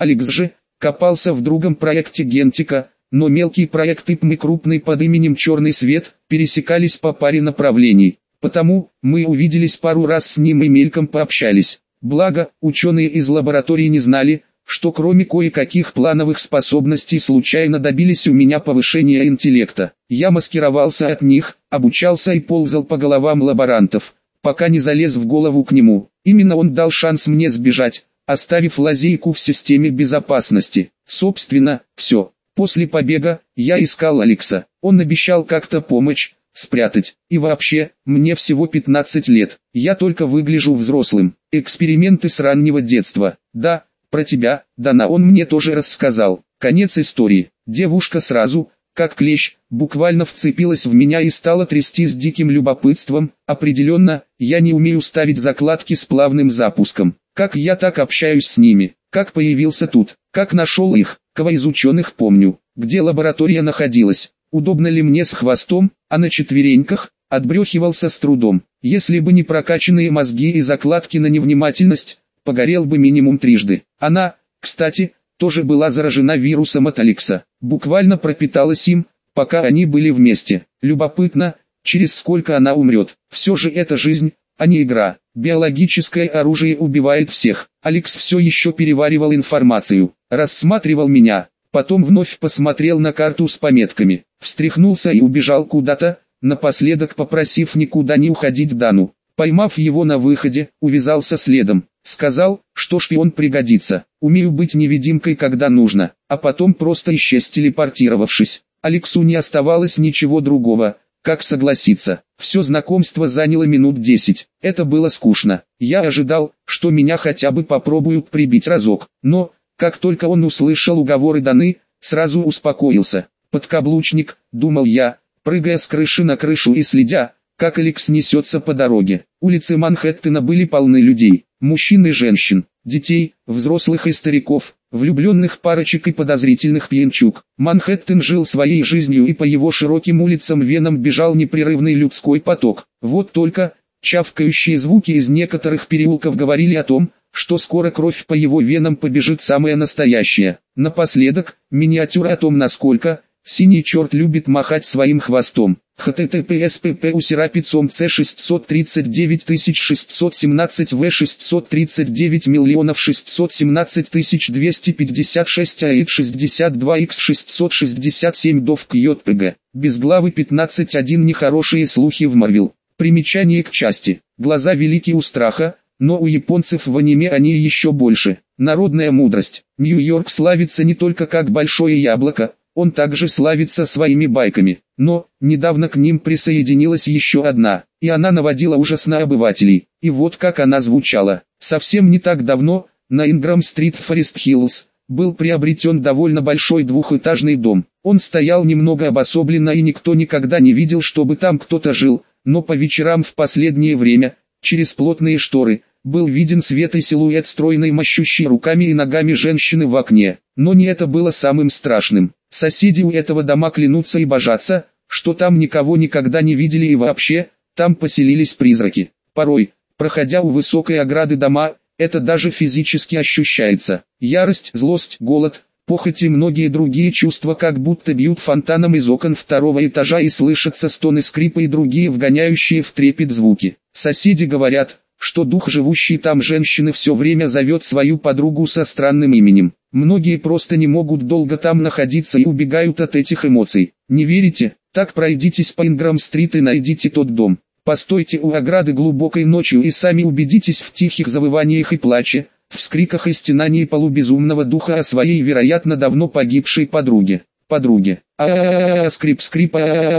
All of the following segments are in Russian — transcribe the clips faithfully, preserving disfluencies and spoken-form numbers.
Алекс же копался в другом проекте Гентика, но мелкий проект и ПМ и крупный под именем Черный Свет пересекались по паре направлений. Потому мы увиделись пару раз с ним и мельком пообщались. Благо, ученые из лаборатории не знали, что кроме кое-каких плановых способностей случайно добились у меня повышения интеллекта. Я маскировался от них, обучался и ползал по головам лаборантов, пока не залез в голову к нему. Именно он дал шанс мне сбежать, оставив лазейку в системе безопасности. Собственно, все. После побега я искал Алекса. Он обещал как-то помочь спрятать. И вообще, мне всего пятнадцать лет. Я только выгляжу взрослым. Эксперименты с раннего детства. Да, про тебя, Дана, он мне тоже рассказал. Конец истории. Девушка сразу, как клещ, буквально вцепилась в меня и стала трясти с диким любопытством. Определенно, я не умею ставить закладки с плавным запуском. Как я так общаюсь с ними? Как появился тут? Как нашел их? Кого из ученых помню? Где лаборатория находилась? Удобно ли мне с хвостом, а на четвереньках? Отбрехивался с трудом. Если бы не прокачанные мозги и закладки на невнимательность, погорел бы минимум трижды. Она, кстати, тоже была заражена вирусом от Алекса. Буквально пропиталась им, пока они были вместе. Любопытно, через сколько она умрет. Все же это жизнь, а не игра. Биологическое оружие убивает всех. Алекс все еще переваривал информацию, рассматривал меня, потом вновь посмотрел на карту с пометками, встряхнулся и убежал куда-то, напоследок попросив никуда не уходить Дану. Поймав его на выходе, увязался следом. Сказал, что шпион пригодится. Умею быть невидимкой, когда нужно, а потом просто исчез, телепортировавшись. Алексу не оставалось ничего другого, как согласиться. Все знакомство заняло минут десять. Это было скучно. Я ожидал, что меня хотя бы попробуют прибить разок. Но, как только он услышал уговоры Даны, сразу успокоился. Подкаблучник, думал я, прыгая с крыши на крышу и следя, как Алекс несется по дороге. Улицы Манхэттена были полны людей, мужчин и женщин, детей, взрослых и стариков, влюбленных парочек и подозрительных пьянчуг. Манхэттен жил своей жизнью, и по его широким улицам венам бежал непрерывный людской поток. Вот только, чавкающие звуки из некоторых переулков говорили о том, что скоро кровь по его венам побежит самая настоящая. Напоследок, миниатюра о том, насколько синий черт любит махать своим хвостом. https pp усерапицом c шестьсот тридцать девять тысяч шестьсот семнадцать в шестьсот тридцать девять миллионов шестьсот семнадцать тысяч двести пятьдесят шесть аид шестьдесят два икс шестьсот шестьдесят семь дов кьотпг. Без главы пятнадцать один нехорошие слухи в Марвел. Примечание к части. Глаза велики у страха, но у японцев в аниме они еще больше. Народная мудрость. Нью-Йорк славится не только как большое яблоко, он также славится своими байками. Но, недавно к ним присоединилась еще одна, и она наводила ужас на обывателей. И вот как она звучала. Совсем не так давно, на Инграм-стрит в Форест-Хиллз, был приобретен довольно большой двухэтажный дом. Он стоял немного обособленно, и никто никогда не видел, чтобы там кто-то жил, но по вечерам в последнее время, через плотные шторы, был виден свет и силуэт стройной, мощущей руками и ногами женщины в окне. Но не это было самым страшным. Соседи у этого дома клянутся и божатся, что там никого никогда не видели, и вообще, там поселились призраки. Порой, проходя у высокой ограды дома, это даже физически ощущается. Ярость, злость, голод, похоть и многие другие чувства как будто бьют фонтаном из окон второго этажа, и слышатся стоны скрипа и другие вгоняющие в трепет звуки. Соседи говорят, что дух живущей там женщины все время зовет свою подругу со странным именем. Многие просто не могут долго там находиться и убегают от этих эмоций. Не верите? Так пройдитесь по Инграм-стрит и найдите тот дом. Постойте у ограды глубокой ночью и сами убедитесь в тихих завываниях и плаче, в вскриках и стенании полубезумного духа о своей, вероятно, давно погибшей подруге. Подруге. А скрип скрип,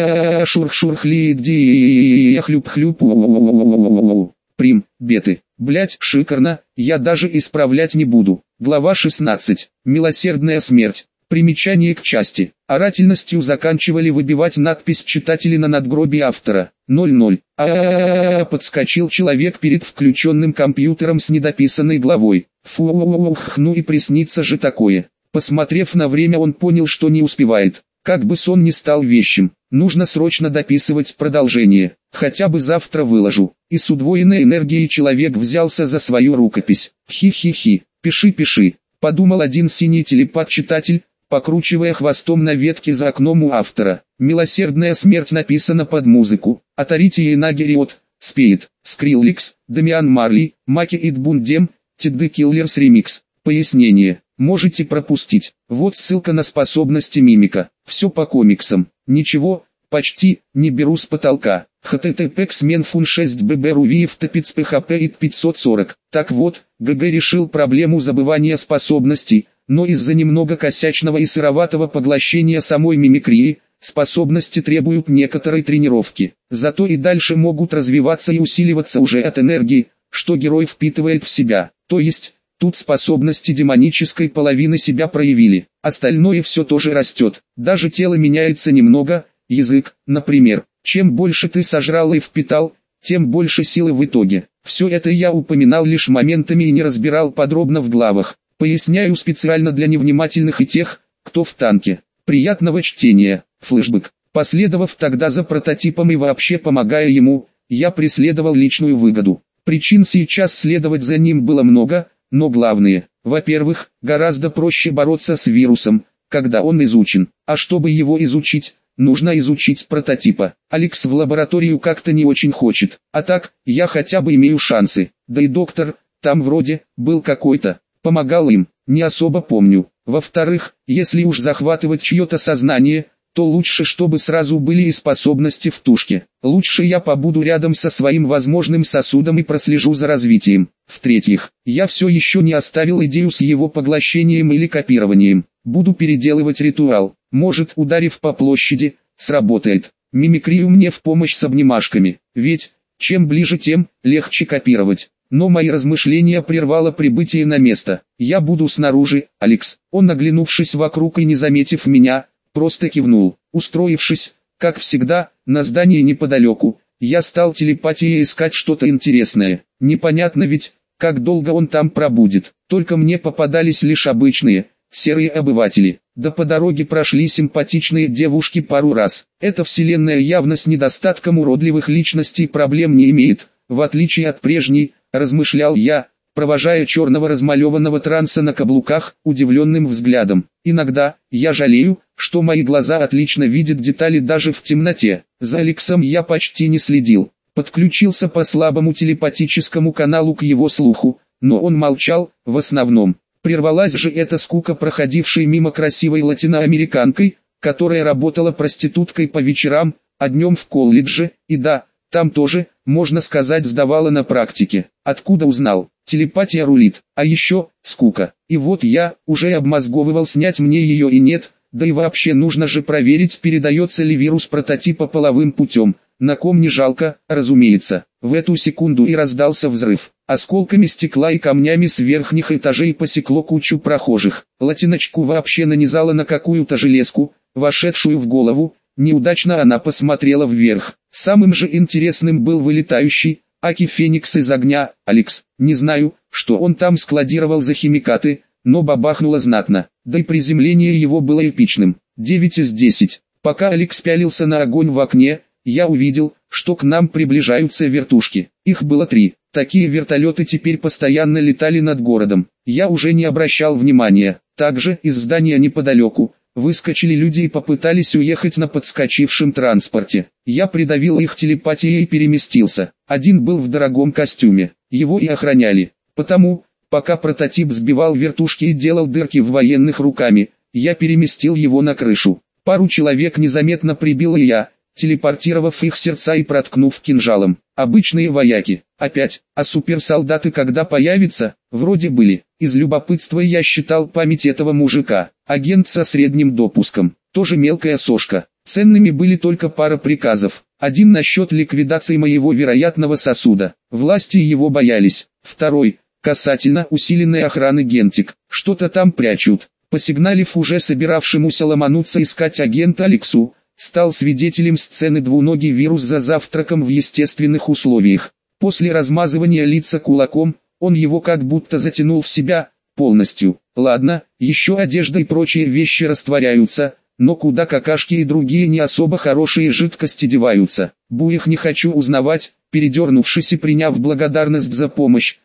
а шурх шурх ли хлюп хлюп. Прим, беты. Блять, шикарно, я даже исправлять не буду. Глава шестнадцать. Милосердная смерть. Примечание к части. Орательностью заканчивали выбивать надпись читатели на надгробии автора. ноль ноль. А подскочил человек перед включенным компьютером с недописанной главой. Фух, ну и приснится же такое. Посмотрев на время, он понял, что не успевает. Как бы сон не стал вещим, нужно срочно дописывать продолжение. Хотя бы завтра выложу. И с удвоенной энергией человек взялся за свою рукопись. Хи-хи-хи. Пиши, пиши. подумал один синий телепат-читатель, покручивая хвостом на ветке за окном у автора. «Милосердная смерть» написана под музыку. Атарити Ейнагериот, спеет, Скрилликс, Дамиан Марли, Маки Идбундем, Тедды Киллерс ремикс. Пояснение. Можете пропустить. Вот ссылка на способности мимика. Все по комиксам. Ничего, почти, не беру с потолка. http xmenfun шесть bb рувиев топиц php ит пятьсот сорок. Так вот, ГГ решил проблему забывания способностей, но из-за немного косячного и сыроватого поглощения самой мимикрии, способности требуют некоторой тренировки. Зато и дальше могут развиваться и усиливаться уже от энергии, что герой впитывает в себя. То есть, тут способности демонической половины себя проявили. Остальное все тоже растет. Даже тело меняется немного, язык, например. Чем больше ты сожрал и впитал, тем больше силы в итоге. Все это я упоминал лишь моментами и не разбирал подробно в главах. Поясняю специально для невнимательных и тех, кто в танке. Приятного чтения. Флэшбэк. Последовав тогда за прототипом и вообще помогая ему, я преследовал личную выгоду. Причин сейчас следовать за ним было много, но главные. Во-первых, гораздо проще бороться с вирусом, когда он изучен. А чтобы его изучить, нужно изучить прототипа. Алекс в лабораторию как-то не очень хочет. А так, я хотя бы имею шансы. Да и доктор, там вроде, был какой-то. Помогал им, не особо помню. Во-вторых, если уж захватывать чье-то сознание, то лучше, чтобы сразу были и способности в тушке. Лучше я побуду рядом со своим возможным сосудом и прослежу за развитием. В-третьих, я все еще не оставил идею с его поглощением или копированием. Буду переделывать ритуал. Может, ударив по площади, сработает. Мимикрию мне в помощь с обнимашками. Ведь, чем ближе, тем легче копировать. Но мои размышления прервало прибытие на место. Я буду снаружи, Алекс. Он, оглянувшись вокруг и не заметив меня, просто кивнул. Устроившись, как всегда, на здании неподалеку, я стал телепатией искать что-то интересное. Непонятно ведь, как долго он там пробудет. Только мне попадались лишь обычные, серые обыватели. Да по дороге прошли симпатичные девушки пару раз. Эта вселенная явно с недостатком уродливых личностей проблем не имеет, в отличие от прежней, размышлял я, провожая черного размалеванного транса на каблуках, удивленным взглядом. Иногда, я жалею, что мои глаза отлично видят детали даже в темноте. За Алексом я почти не следил. Подключился по слабому телепатическому каналу к его слуху, но он молчал, в основном. Прервалась же эта скука проходившей мимо красивой латиноамериканкой, которая работала проституткой по вечерам, а днем в колледже, и да, там тоже, можно сказать, сдавала на практике. Откуда узнал? Телепатия рулит. А еще, скука. И вот я, уже обмозговывал, снять мне ее и нет, да и вообще нужно же проверить, передается ли вирус прототипа половым путем. На ком не жалко, разумеется. В эту секунду и раздался взрыв. Осколками стекла и камнями с верхних этажей посекло кучу прохожих. Латиночку вообще нанизала на какую-то железку, вошедшую в голову. Неудачно она посмотрела вверх. Самым же интересным был вылетающий, аки феникс из огня, Алекс. Не знаю, что он там складировал за химикаты, но бабахнуло знатно. Да и приземление его было эпичным. девять из десяти. Пока Алекс пялился на огонь в окне, я увидел, что к нам приближаются вертушки. Их было три. Такие вертолеты теперь постоянно летали над городом. Я уже не обращал внимания. Также из здания неподалеку выскочили люди и попытались уехать на подскочившем транспорте. Я придавил их телепатией и переместился. Один был в дорогом костюме. Его и охраняли. Потому, пока прототип сбивал вертушки и делал дырки в военных руками, я переместил его на крышу. Пару человек незаметно прибил и я, телепортировав их сердца и проткнув кинжалом. Обычные вояки. Опять, а суперсолдаты когда появятся? Вроде были. Из любопытства я считал память этого мужика. Агент со средним допуском. Тоже мелкая сошка. Ценными были только пара приказов. Один насчет ликвидации моего вероятного сосуда. Власти его боялись. Второй, касательно усиленной охраны Гентик. Что-то там прячут. Посигналив уже собиравшемуся ломануться искать агента Алексу, стал свидетелем сцены двуногий вирус за завтраком в естественных условиях. После размазывания лица кулаком, он его как будто затянул в себя, полностью. Ладно, еще одежда и прочие вещи растворяются, но куда какашки и другие не особо хорошие жидкости деваются. Буих не хочу узнавать, передернувшись и приняв благодарность за помощь,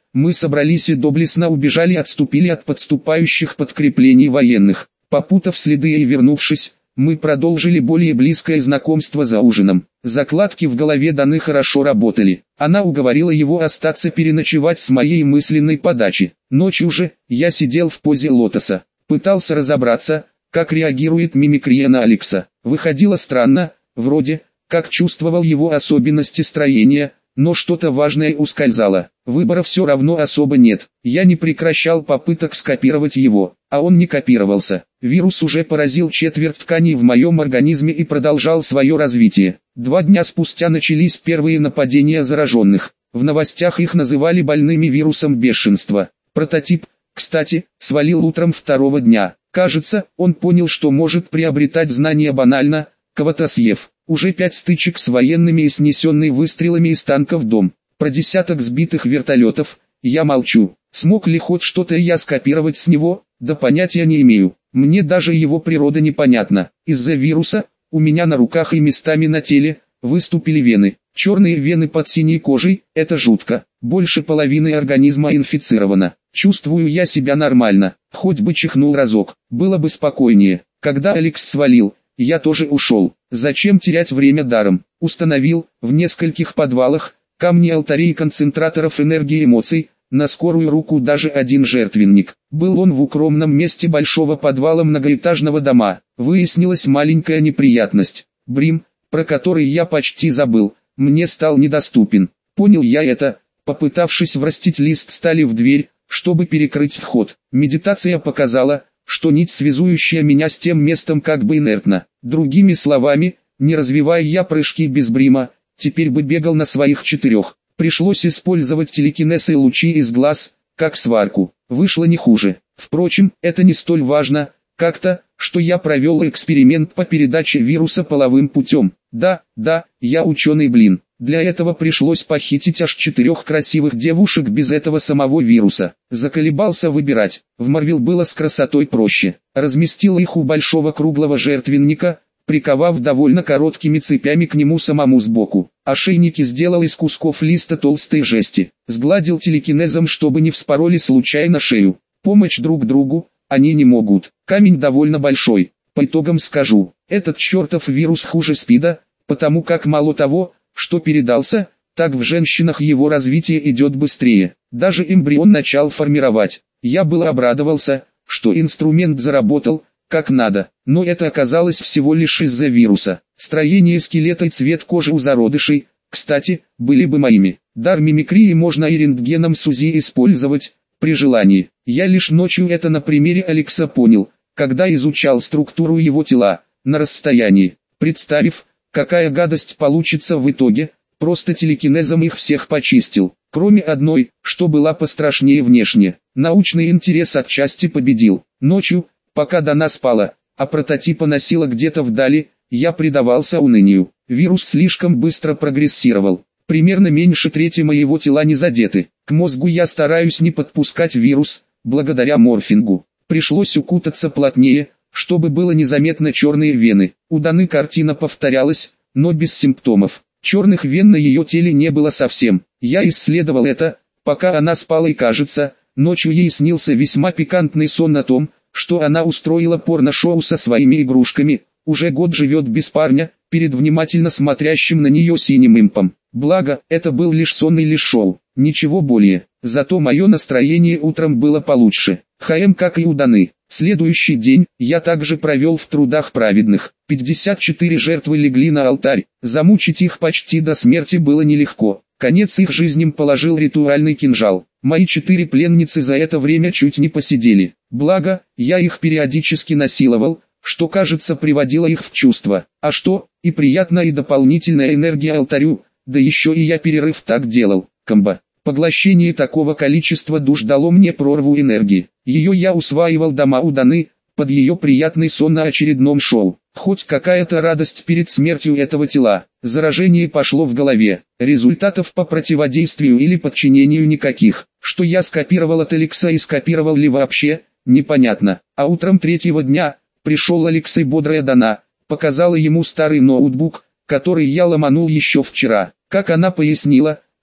мы собрались и доблестно убежали, отступили от подступающих подкреплений военных. Попутав следы и вернувшись, мы продолжили более близкое знакомство за ужином. Закладки в голове Даны хорошо работали. Она уговорила его остаться переночевать с моей мысленной подачи. Ночью же, я сидел в позе лотоса. Пытался разобраться, как реагирует мимикрия на Алекса. Выходило странно, вроде, как чувствовал его особенности строения, но что-то важное ускользало. Выбора все равно особо нет. Я не прекращал попыток скопировать его, а он не копировался. Вирус уже поразил четверть тканей в моем организме и продолжал свое развитие. Два дня спустя начались первые нападения зараженных. В новостях их называли больными вирусом бешенства. Прототип, кстати, свалил утром второго дня. Кажется, он понял, что может приобретать знания банально, кого-то съев. Уже пять стычек с военными и снесенный выстрелами из танков дом. Про десяток сбитых вертолетов, я молчу. Смог ли хоть что-то я скопировать с него, да понятия не имею. Мне даже его природа непонятна. Из-за вируса, у меня на руках и местами на теле, выступили вены. Черные вены под синей кожей, это жутко. Больше половины организма инфицировано. Чувствую я себя нормально, хоть бы чихнул разок, было бы спокойнее. Когда Алекс свалил, я тоже ушел. Зачем терять время даром? Установил, в нескольких подвалах, камни алтарей концентраторов энергии эмоций, на скорую руку даже один жертвенник. Был он в укромном месте большого подвала многоэтажного дома. Выяснилась маленькая неприятность. Брим, про который я почти забыл, мне стал недоступен. Понял я это, попытавшись врастить лист стали в дверь, чтобы перекрыть вход. Медитация показала, что нить, связующая меня с тем местом, как бы инертна. Другими словами, не развивая я прыжки без Брима, теперь бы бегал на своих четырех. Пришлось использовать телекинез и лучи из глаз, как сварку. Вышло не хуже. Впрочем, это не столь важно, как-то, что я провел эксперимент по передаче вируса половым путем. Да, да, я ученый, блин. Для этого пришлось похитить аж четырех красивых девушек без этого самого вируса. Заколебался выбирать. В Марвел было с красотой проще. Разместил их у большого круглого жертвенника, приковав довольно короткими цепями к нему самому сбоку. Ошейники сделал из кусков листа толстой жести. Сгладил телекинезом, чтобы не вспороли случайно шею. Помочь друг другу они не могут. Камень довольно большой. По итогам скажу, этот чертов вирус хуже СПИДа, потому как мало того, что передался, так в женщинах его развитие идет быстрее. Даже эмбрион начал формировать. Я был обрадовался, что инструмент заработал, как надо, но это оказалось всего лишь из-за вируса. Строение скелета и цвет кожи у зародышей, кстати, были бы моими. Дар мимикрии можно и рентгеном с УЗИ использовать, при желании. Я лишь ночью это на примере Алекса понял, когда изучал структуру его тела, на расстоянии. Представив, какая гадость получится в итоге, просто телекинезом их всех почистил. Кроме одной, что была пострашнее внешне. Научный интерес отчасти победил. Ночью, пока Дана спала, а прототипа носила где-то вдали, я предавался унынию. Вирус слишком быстро прогрессировал. Примерно меньше трети моего тела не задеты. К мозгу я стараюсь не подпускать вирус, благодаря морфингу. Пришлось укутаться плотнее, чтобы было незаметно черные вены. У Даны картина повторялась, но без симптомов. Черных вен на ее теле не было совсем. Я исследовал это, пока она спала, и кажется, ночью ей снился весьма пикантный сон о том, что она устроила порно-шоу со своими игрушками, уже год живет без парня, перед внимательно смотрящим на нее синим импом. Благо, это был лишь сон или шоу, ничего более. Зато мое настроение утром было получше. ХМ как и у Даны. Следующий день я также провел в трудах праведных. пятьдесят четыре жертвы легли на алтарь. Замучить их почти до смерти было нелегко. Конец их жизням положил ритуальный кинжал. Мои четыре пленницы за это время чуть не посидели. Благо, я их периодически насиловал, что, кажется, приводило их в чувство. А что, и приятная и дополнительная энергия алтарю, да еще и я перерыв так делал. Комбо. Поглощение такого количества душ дало мне прорву энергии. Ее я усваивал дома у Даны, под ее приятный сон на очередном шоу. Хоть какая-то радость перед смертью этого тела. Заражение пошло в голове. Результатов по противодействию или подчинению никаких. Что я скопировал от Алекса и скопировал ли вообще, непонятно. А утром третьего дня, пришел Алекс и бодрая Дана, показала ему старый ноутбук, который я ломанул еще вчера. Как она пояснила,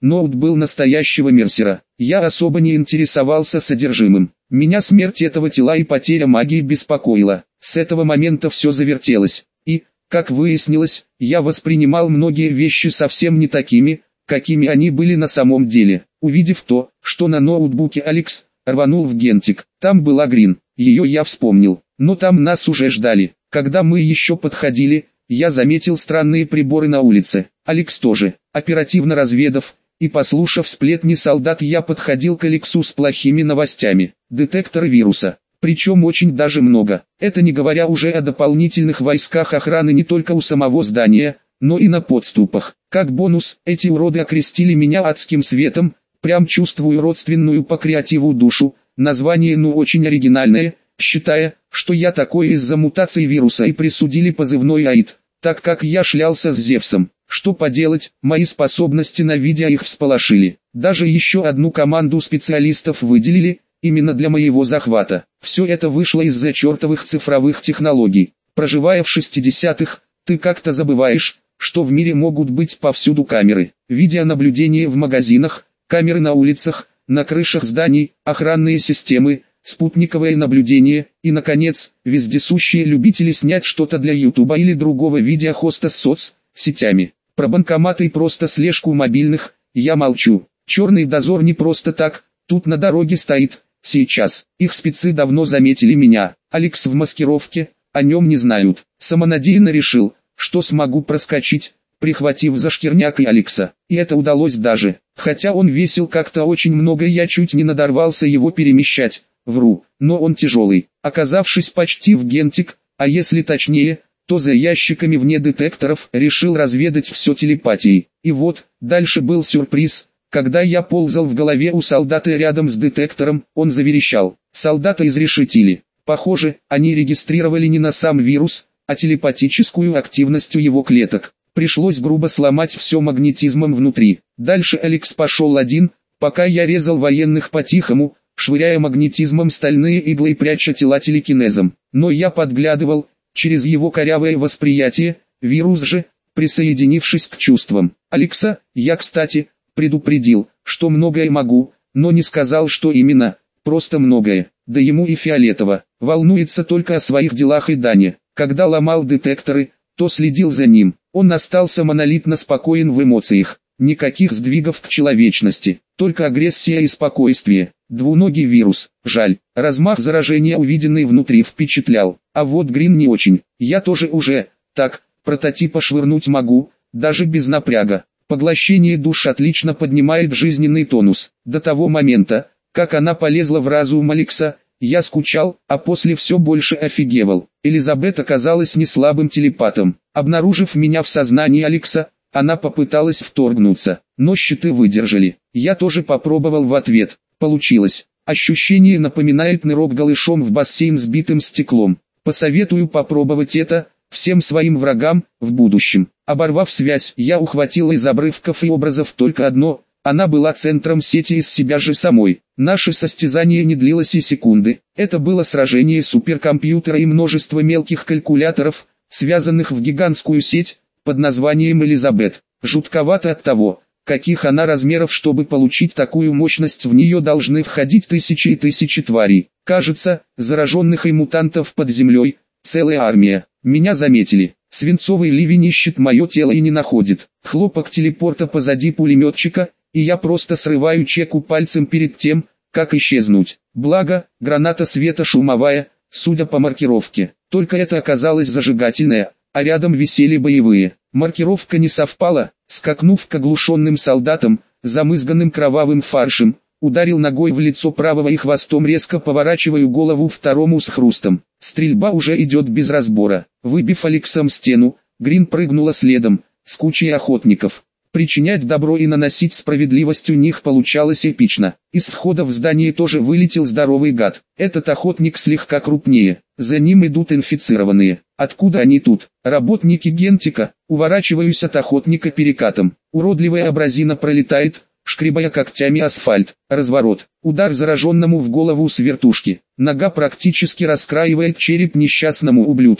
Ноут был настоящего Мерсера. Я особо не интересовался содержимым. Меня смерть этого тела и потеря магии беспокоила. С этого момента все завертелось. И, как выяснилось, я воспринимал многие вещи совсем не такими, какими они были на самом деле. Увидев то, что на ноутбуке Алекс, рванул в Гентик. Там была Грин. Ее я вспомнил. Но там нас уже ждали. Когда мы еще подходили, я заметил странные приборы на улице. Алекс тоже. Оперативно разведав и послушав сплетни солдат, я подходил к Алексу с плохими новостями. Детекторы вируса. Причем очень даже много. Это не говоря уже о дополнительных войсках охраны не только у самого здания, но и на подступах. Как бонус, эти уроды окрестили меня адским светом. Прям чувствую родственную по креативу душу. Название ну очень оригинальное, считая, что я такой из-за мутации вируса и присудили позывной Аид, так как я шлялся с Зевсом. Что поделать, мои способности на видео их всполошили. Даже еще одну команду специалистов выделили, именно для моего захвата. Все это вышло из-за чертовых цифровых технологий. Проживая в шестидесятых, ты как-то забываешь, что в мире могут быть повсюду камеры. Видеонаблюдение в магазинах, камеры на улицах, на крышах зданий, охранные системы, спутниковое наблюдение и, наконец, вездесущие любители снять что-то для ютуба или другого видеохоста с соцсетями. Про банкоматы и просто слежку мобильных я молчу. Черный дозор не просто так, тут на дороге стоит, сейчас. Их спецы давно заметили меня. Алекс в маскировке, о нем не знают. Самонадеянно решил, что смогу проскочить, прихватив за шкирняк и Алекса. И это удалось даже. Хотя он весил как-то очень много, я чуть не надорвался его перемещать. Вру, но он тяжелый. Оказавшись почти в Гентик, а если точнее, то за ящиками вне детекторов, решил разведать все телепатией. И вот, дальше был сюрприз. Когда я ползал в голове у солдата рядом с детектором, он заверещал. Солдата изрешетили. Похоже, они регистрировали не на сам вирус, а телепатическую активность у его клеток. Пришлось грубо сломать все магнетизмом внутри. Дальше Алекс пошел один, пока я резал военных по-тихому, швыряя магнетизмом стальные иглы и пряча тела телекинезом. Но я подглядывал, через его корявое восприятие, вирус же, присоединившись к чувствам Алекса, я, кстати, предупредил, что многое могу, но не сказал, что именно, просто многое. Да ему и фиолетово, волнуется только о своих делах и Дане. Когда ломал детекторы, то следил за ним. Он остался монолитно спокоен в эмоциях. Никаких сдвигов к человечности, только агрессия и спокойствие. Двуногий вирус, жаль, размах заражения увиденный внутри впечатлял, а вот Грин не очень. Я тоже уже, так, прототипа швырнуть могу, даже без напряга. Поглощение душ отлично поднимает жизненный тонус. До того момента, как она полезла в разум Алекса, я скучал, а после все больше офигевал. Элизабет оказалась не слабым телепатом. Обнаружив меня в сознании Алекса, она попыталась вторгнуться, но щиты выдержали. Я тоже попробовал в ответ. Получилось. Ощущение напоминает нырок голышом в бассейн с битым стеклом. Посоветую попробовать это всем своим врагам в будущем. Оборвав связь, я ухватил из обрывков и образов только одно. Она была центром сети из себя же самой. Наше состязание не длилось и секунды. Это было сражение суперкомпьютера и множества мелких калькуляторов, связанных в гигантскую сеть под названием Элизабет. Жутковато от того, каких она размеров, чтобы получить такую мощность, в нее должны входить тысячи и тысячи тварей. Кажется, зараженных и мутантов под землей, целая армия. Меня заметили. Свинцовый ливень ищет мое тело и не находит. Хлопок телепорта позади пулеметчика, и я просто срываю чеку пальцем перед тем, как исчезнуть. Благо, граната света шумовая, судя по маркировке. Только это оказалось зажигательное, а рядом висели боевые. Маркировка не совпала. Скакнув к оглушенным солдатам, замызганным кровавым фаршем, ударил ногой в лицо правого и хвостом резко поворачиваю голову второму с хрустом. Стрельба уже идет без разбора. Выбив Алексом стену, Грин прыгнула следом, с кучей охотников. Причинять добро и наносить справедливость у них получалось эпично. Из входа в здание тоже вылетел здоровый гад. Этот охотник слегка крупнее. За ним идут инфицированные. Откуда они тут? Работники Гентика. Уворачиваюсь от охотника перекатом. Уродливая абразина пролетает, шкребая когтями асфальт. Разворот. Удар зараженному в голову с вертушки. Нога практически раскраивает череп несчастному ублюдку.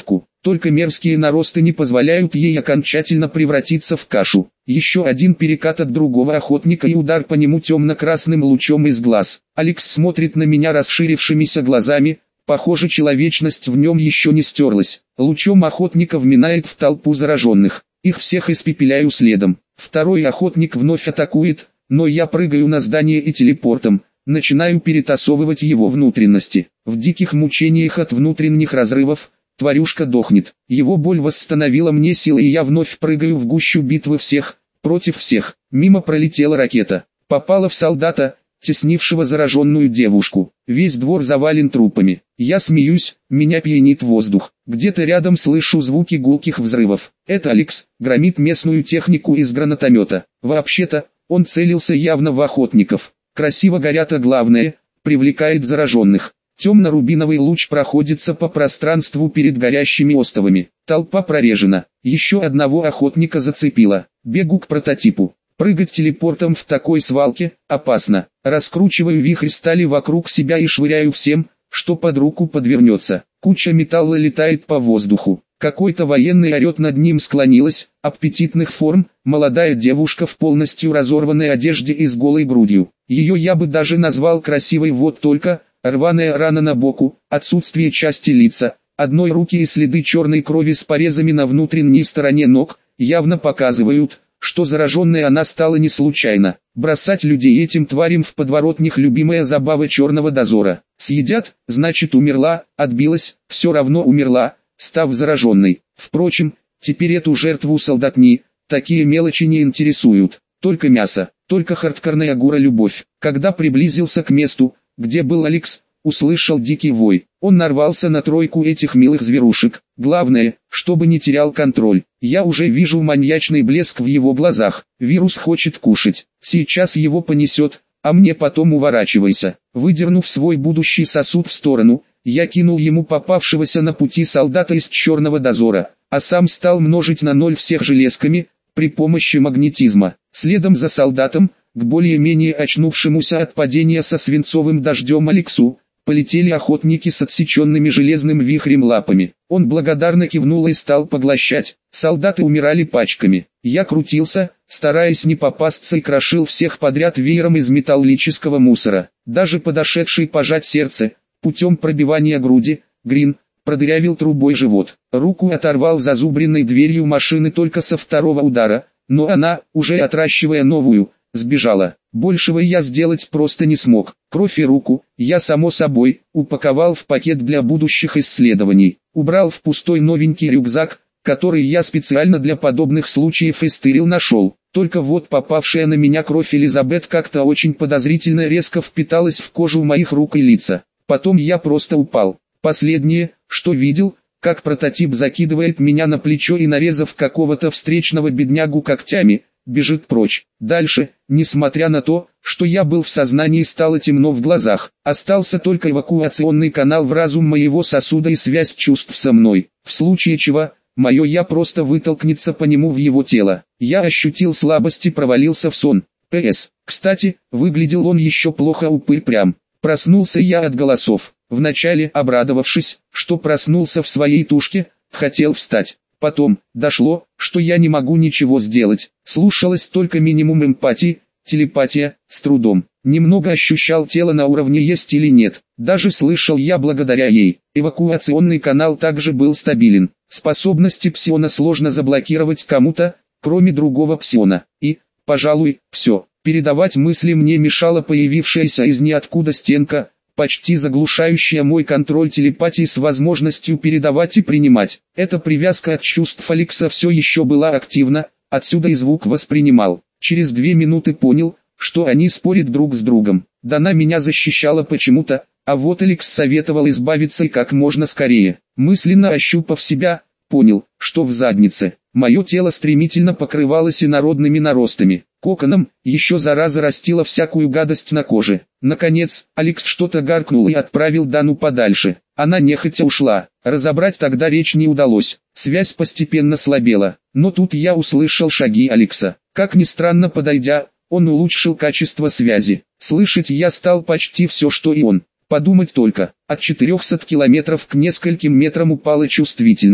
только мерзкие наросты не позволяют ей окончательно превратиться в кашу. Еще один перекат от другого охотника и удар по нему темно-красным лучом из глаз. Алекс смотрит на меня расширившимися глазами, похоже, человечность в нем еще не стерлась. Лучом охотника вминает в толпу зараженных. Их всех испепеляю следом. Второй охотник вновь атакует, но я прыгаю на здание и телепортом начинаю перетасовывать его внутренности. В диких мучениях от внутренних разрывов тварюшка дохнет. Его боль восстановила мне силы, и я вновь прыгаю в гущу битвы всех, против всех. Мимо пролетела ракета. Попала в солдата, теснившего зараженную девушку. Весь двор завален трупами. Я смеюсь, меня пьянит воздух. Где-то рядом слышу звуки гулких взрывов. Это Алекс громит местную технику из гранатомета. Вообще-то, он целился явно в охотников. Красиво горят, а главное, привлекает зараженных. Темно-рубиновый луч проходится по пространству перед горящими остовами. Толпа прорежена. Еще одного охотника зацепило. Бегу к прототипу. Прыгать телепортом в такой свалке опасно. Раскручиваю вихрь стали вокруг себя и швыряю всем, что под руку подвернется. Куча металла летает по воздуху. Какой-то военный орет, над ним склонилась, аппетитных форм, молодая девушка в полностью разорванной одежде и с голой грудью. Ее я бы даже назвал красивой, вот только рваная рана на боку, отсутствие части лица, одной руки и следы черной крови с порезами на внутренней стороне ног, явно показывают, что зараженной она стала не случайно. Бросать людей этим тварям в подворотнях — любимая забава черного дозора. Съедят, значит умерла, отбилась, все равно умерла, став зараженной. Впрочем, теперь эту жертву солдатни, такие мелочи не интересуют. Только мясо, только хардкорная гура-любовь. Когда приблизился к месту, где был Алекс, услышал дикий вой. Он нарвался на тройку этих милых зверушек. Главное, чтобы не терял контроль. Я уже вижу маньячный блеск в его глазах. Вирус хочет кушать. Сейчас его понесет, а мне потом уворачивайся. Выдернув свой будущий сосуд в сторону, я кинул ему попавшегося на пути солдата из черного дозора, а сам стал множить на ноль всех железками, при помощи магнетизма. Следом за солдатом, к более-менее очнувшемуся от падения со свинцовым дождем Алексу, полетели охотники с отсеченными железным вихрем лапами. Он благодарно кивнул и стал поглощать. Солдаты умирали пачками. Я крутился, стараясь не попасться, и крошил всех подряд веером из металлического мусора. Даже подошедший пожать сердце, путем пробивания груди, Грин, продырявил трубой живот. Руку оторвал зазубренной дверью машины только со второго удара, но она, уже отращивая новую, сбежала. Большего я сделать просто не смог. Кровь и руку я, само собой, упаковал в пакет для будущих исследований. Убрал в пустой новенький рюкзак, который я специально для подобных случаев истырил нашел. Только вот попавшая на меня кровь Элизабет как-то очень подозрительно резко впиталась в кожу моих рук и лица. Потом я просто упал. Последнее, что видел, как прототип закидывает меня на плечо и, нарезав какого-то встречного беднягу когтями, бежит прочь. Дальше, несмотря на то, что я был в сознании, стало темно в глазах. Остался только эвакуационный канал в разум моего сосуда и связь чувств со мной. В случае чего, мое «я» просто вытолкнется по нему в его тело. Я ощутил слабость и провалился в сон. П С. Кстати, выглядел он еще плохо, упырь прям. Проснулся я от голосов. Вначале, обрадовавшись, что проснулся в своей тушке, хотел встать. Потом, дошло, что я не могу ничего сделать. Слушалось только минимум эмпатии, телепатия, с трудом. Немного ощущал тело на уровне есть или нет. Даже слышал я благодаря ей. Эвакуационный канал также был стабилен. Способности псиона сложно заблокировать кому-то, кроме другого псиона. И, пожалуй, все. Передавать мысли мне мешала появившаяся из ниоткуда стенка, почти заглушающая мой контроль телепатии с возможностью передавать и принимать. Эта привязка от чувств Алекса все еще была активна, отсюда и звук воспринимал. Через две минуты понял, что они спорят друг с другом. Дана меня защищала почему-то, а вот Алекс советовал избавиться и как можно скорее. Мысленно ощупав себя, понял, что в заднице. Мое тело стремительно покрывалось инородными наростами. Коконом, еще зараза растила всякую гадость на коже. Наконец, Алекс что-то гаркнул и отправил Дану подальше. Она нехотя ушла. Разобрать тогда речь не удалось. Связь постепенно слабела. Но тут я услышал шаги Алекса. Как ни странно, подойдя, он улучшил качество связи. Слышать я стал почти все, что и он. Подумать только, от четырехсот километров к нескольким метрам упала чувствительность.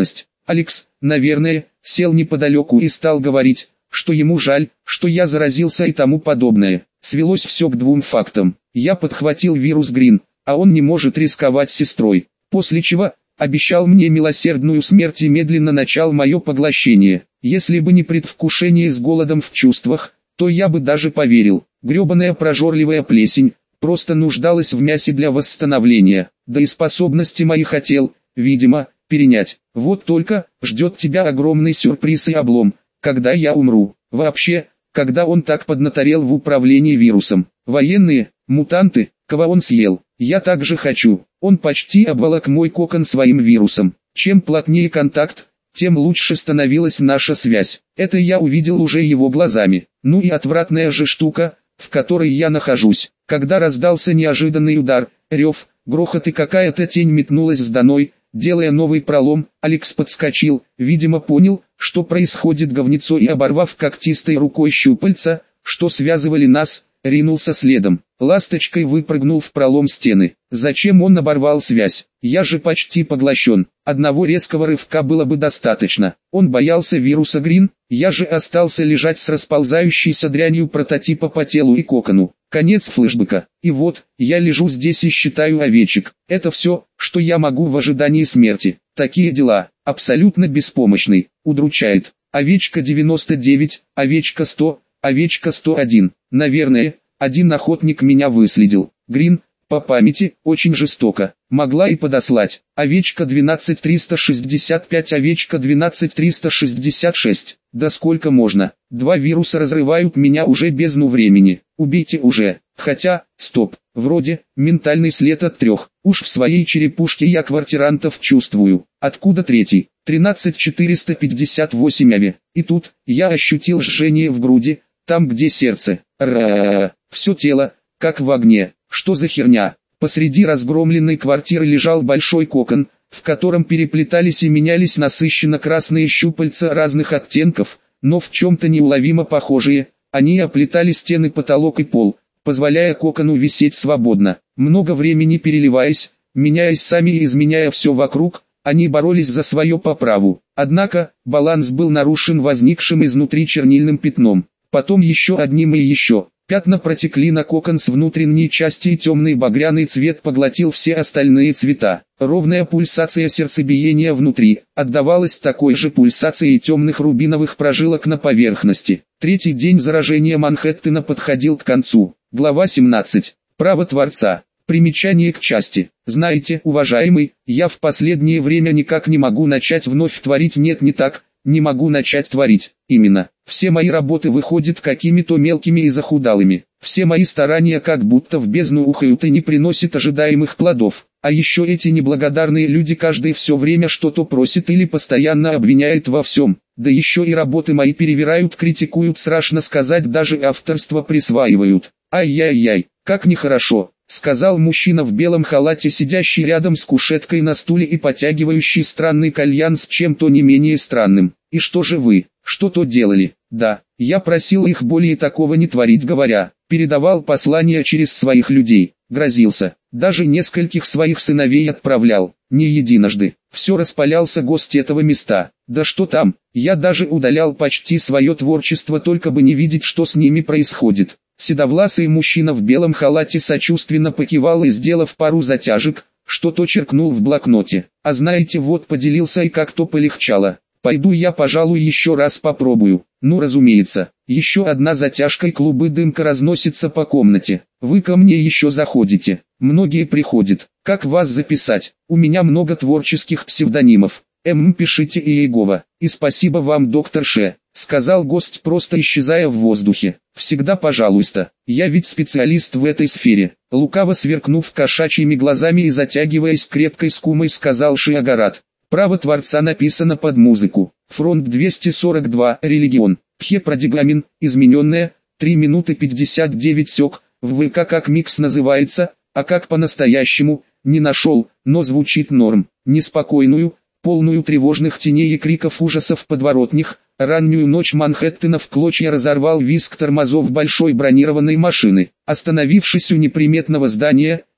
Алекс, наверное, сел неподалеку и стал говорить, что ему жаль, что я заразился и тому подобное. Свелось все к двум фактам. Я подхватил вирус Грин, а он не может рисковать сестрой. После чего обещал мне милосердную смерть и медленно начал мое поглощение. Если бы не предвкушение с голодом в чувствах, то я бы даже поверил. Гребаная прожорливая плесень просто нуждалась в мясе для восстановления, да и способности мои хотел, видимо, перенять. Вот только, ждет тебя огромный сюрприз и облом, когда я умру. Вообще, когда он так поднаторел в управлении вирусом. Военные, мутанты, кого он съел, я также хочу. Он почти обволок мой кокон своим вирусом. Чем плотнее контакт, тем лучше становилась наша связь. Это я увидел уже его глазами. Ну и отвратная же штука, в которой я нахожусь. Когда раздался неожиданный удар, рев, грохот и какая-то тень метнулась с Даной, делая новый пролом, Алекс подскочил, видимо понял, что происходит говнецо, и оборвав когтистой рукой щупальца, что связывали нас, ринулся следом. Ласточкой выпрыгнул в пролом стены. Зачем он оборвал связь? Я же почти поглощен. Одного резкого рывка было бы достаточно. Он боялся вируса Грин, я же остался лежать с расползающейся дрянью прототипа по телу и кокону. Конец флешбека. И вот, я лежу здесь и считаю овечек. Это все, что я могу в ожидании смерти. Такие дела. Абсолютно беспомощный. Удручает. Овечка девяносто девять, овечка сто, овечка сто один. Наверное, один охотник меня выследил. Грин, по памяти, очень жестоко. Могла и подослать. Овечка двенадцать триста шестьдесят пять, овечка двенадцать триста шестьдесят шесть. Да сколько можно? Два вируса разрывают меня уже бездну времени. Убейте уже. Хотя, стоп, вроде, ментальный след от трех. Уж в своей черепушке я квартирантов чувствую. Откуда третий? тринадцать четыреста пятьдесят восемь аве. И тут, я ощутил жжение в груди, там где сердце. Ра-ра-ра. Все тело, как в огне. Что за херня? Посреди разгромленной квартиры лежал большой кокон, в котором переплетались и менялись насыщенно красные щупальца разных оттенков, но в чем-то неуловимо похожие. Они оплетали стены, потолок и пол, позволяя кокону висеть свободно. Много времени переливаясь, меняясь сами и изменяя все вокруг, они боролись за свое по праву. Однако, баланс был нарушен возникшим изнутри чернильным пятном. Потом еще одним и еще. Пятна протекли на кокон с внутренней части, и темный багряный цвет поглотил все остальные цвета. Ровная пульсация сердцебиения внутри отдавалась такой же пульсацией темных рубиновых прожилок на поверхности. Третий день заражения Манхэттена подходил к концу. Глава семнадцать. Право Творца. Примечание к части. Знаете, уважаемый, я в последнее время никак не могу начать вновь творить. Нет, не так. Не могу начать творить. Именно. Все мои работы выходят какими-то мелкими и захудалыми. Все мои старания как будто в бездну ухают и не приносят ожидаемых плодов. А еще эти неблагодарные люди, каждый все время что-то просит или постоянно обвиняет во всем. Да еще и работы мои перевирают, критикуют, страшно сказать, даже авторство присваивают. Ай-яй-яй, как нехорошо, сказал мужчина в белом халате, сидящий рядом с кушеткой на стуле и потягивающий странный кальян с чем-то не менее странным. И что же вы, что-то делали? Да, я просил их более такого не творить, говоря, передавал послания через своих людей, грозился, даже нескольких своих сыновей отправлял, не единожды. Все распалялся гость этого места. Да что там, я даже удалял почти свое творчество, только бы не видеть, что с ними происходит. Седовласый мужчина в белом халате сочувственно покивал и, сделав пару затяжек, что-то черкнул в блокноте. А знаете, вот поделился и как-то полегчало. Пойду я, пожалуй, еще раз попробую. Ну, разумеется, еще одна затяжка, и клубы дымка разносятся по комнате. Вы ко мне еще заходите. Многие приходят. Как вас записать? У меня много творческих псевдонимов. Эм, пишите Иегова. И спасибо вам, доктор Ше, сказал гость, просто исчезая в воздухе. Всегда пожалуйста, я ведь специалист в этой сфере. Лукаво сверкнув кошачьими глазами и затягиваясь крепкой скумой, сказал Шиагарат. Право Творца написано под музыку. Фронт двести сорок два, религион. Пхе продигамин, измененная, три минуты пятьдесят девять сек. В ВК как микс называется, а как по-настоящему, не нашел, но звучит норм. Неспокойную, полную тревожных теней и криков ужасов подворотних, раннюю ночь Манхэттена в клочья разорвал визг тормозов большой бронированной машины. Остановившись у неприметного здания,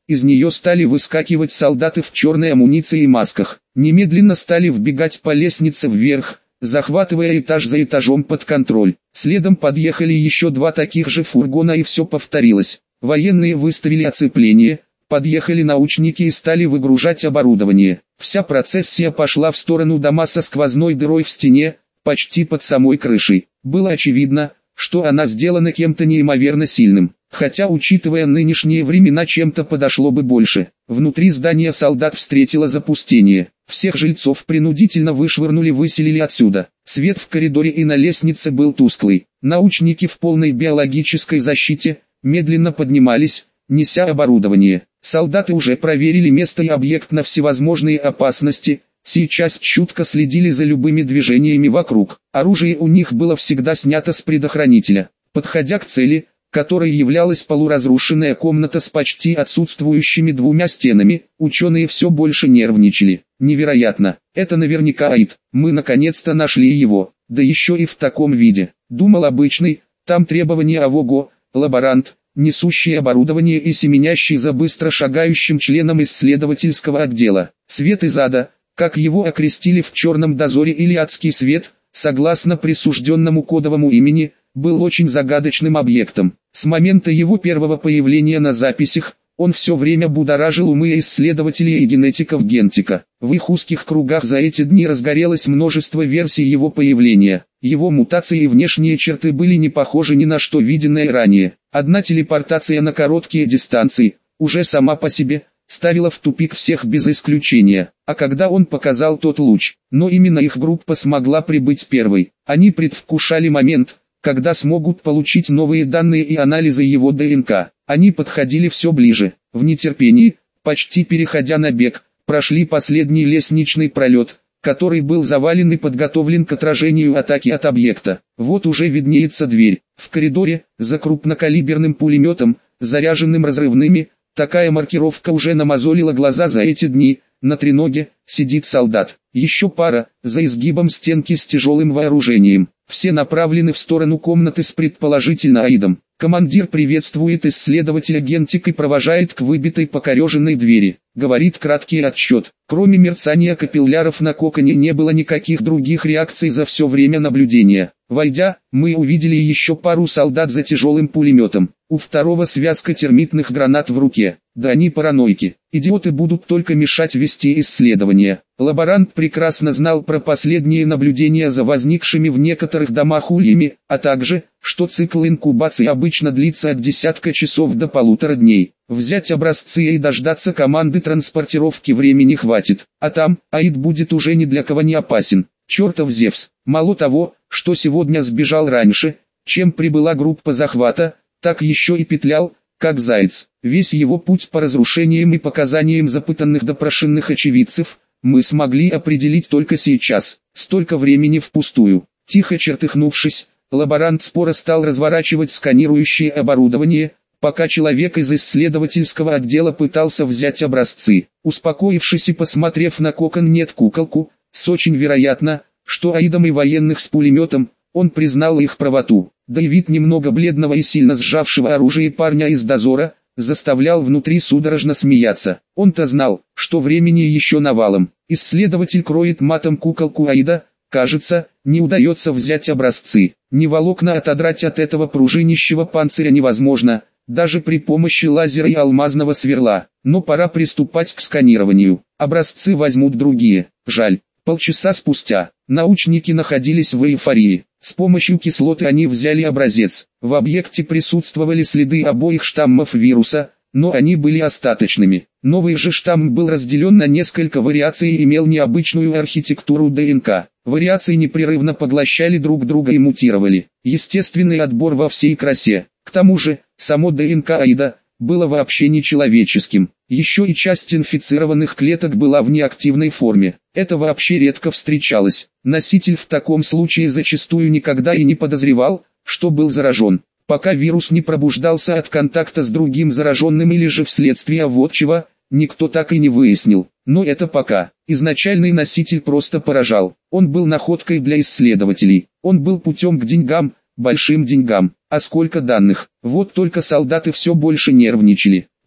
из нее стали выскакивать солдаты в черной амуниции и масках. Немедленно стали вбегать по лестнице вверх, захватывая этаж за этажом под контроль. Следом подъехали еще два таких же фургона и все повторилось. Военные выставили оцепление, подъехали научники и стали выгружать оборудование. Вся процессия пошла в сторону дома со сквозной дырой в стене, почти под самой крышей. Было очевидно, что она сделана кем-то неимоверно сильным. Хотя, учитывая нынешние времена, чем-то подошло бы больше. Внутри здания солдат встретило запустение. Всех жильцов принудительно вышвырнули, выселили отсюда. Свет в коридоре и на лестнице был тусклый. Научники в полной биологической защите медленно поднимались, неся оборудование. Солдаты уже проверили место и объект на всевозможные опасности. Сейчас чутко следили за любыми движениями вокруг. Оружие у них было всегда снято с предохранителя. Подходя к цели, которой являлась полуразрушенная комната с почти отсутствующими двумя стенами, ученые все больше нервничали. Невероятно, это наверняка Аид, мы наконец-то нашли его, да еще и в таком виде. Думал обычный, там требования ого-го, лаборант, несущий оборудование и семенящий за быстро шагающим членом исследовательского отдела. Свет из ада, как его окрестили в черном дозоре, или адский свет, согласно присужденному кодовому имени, был очень загадочным объектом. С момента его первого появления на записях, он все время будоражил умы исследователей и генетиков Гентика. В их узких кругах за эти дни разгорелось множество версий его появления. Его мутации и внешние черты были не похожи ни на что виденное ранее. Одна телепортация на короткие дистанции, уже сама по себе, ставила в тупик всех без исключения. А когда он показал тот луч, но именно их группа смогла прибыть первой. Они предвкушали момент, когда смогут получить новые данные и анализы его ДНК. Они подходили все ближе, в нетерпении, почти переходя на бег, прошли последний лестничный пролет, который был завален и подготовлен к отражению атаки от объекта. Вот уже виднеется дверь. В коридоре, за крупнокалиберным пулеметом, заряженным разрывными, такая маркировка уже намазолила глаза за эти дни. На треноге сидит солдат. Еще пара, за изгибом стенки с тяжелым вооружением. Все направлены в сторону комнаты с предположительно Аидом. Командир приветствует исследователя Гентик и провожает к выбитой покореженной двери. Говорит краткий отчет. Кроме мерцания капилляров на коконе не было никаких других реакций за все время наблюдения. Войдя, мы увидели еще пару солдат за тяжелым пулеметом. У второго связка термитных гранат в руке. Да они параноики. Идиоты будут только мешать вести исследования. Лаборант прекрасно знал про последние наблюдения за возникшими в некоторых домах ульями, а также, что цикл инкубации обычно длится от десятка часов до полутора дней. Взять образцы и дождаться команды транспортировки времени хватит, а там, Аид будет уже ни для кого не опасен. Чертов Зевс, мало того, что сегодня сбежал раньше, чем прибыла группа захвата, так еще и петлял, как заяц. Весь его путь по разрушениям и показаниям запытанных допрошенных очевидцев, мы смогли определить только сейчас. Столько времени впустую. Тихо чертыхнувшись, лаборант споро стал разворачивать сканирующее оборудование, пока человек из исследовательского отдела пытался взять образцы. Успокоившись и посмотрев на кокон нет-куколку, с очень вероятно, что Аидом и военных с пулеметом, он признал их правоту. Да и вид немного бледного и сильно сжавшего оружие парня из дозора, заставлял внутри судорожно смеяться. Он-то знал, что времени еще навалом. Исследователь кроет матом куколку Аида, кажется, не удается взять образцы. Ни волокна отодрать от этого пружинищего панциря невозможно, даже при помощи лазера и алмазного сверла. Но пора приступать к сканированию. Образцы возьмут другие. Жаль. Полчаса спустя, научники находились в эйфории. С помощью кислоты они взяли образец. В объекте присутствовали следы обоих штаммов вируса, но они были остаточными. Новый же штамм был разделен на несколько вариаций и имел необычную архитектуру ДНК. Вариации непрерывно поглощали друг друга и мутировали. Естественный отбор во всей красе. К тому же, само ДНК Аида было вообще нечеловеческим. Еще и часть инфицированных клеток была в неактивной форме. Это вообще редко встречалось. Носитель в таком случае зачастую никогда и не подозревал, что был заражен, пока вирус не пробуждался от контакта с другим зараженным или же вследствие вот чего, никто так и не выяснил. Но это пока. Изначальный носитель просто поражал. Он был находкой для исследователей. Он был путем к деньгам, большим деньгам. А сколько данных. Вот только солдаты все больше нервничали.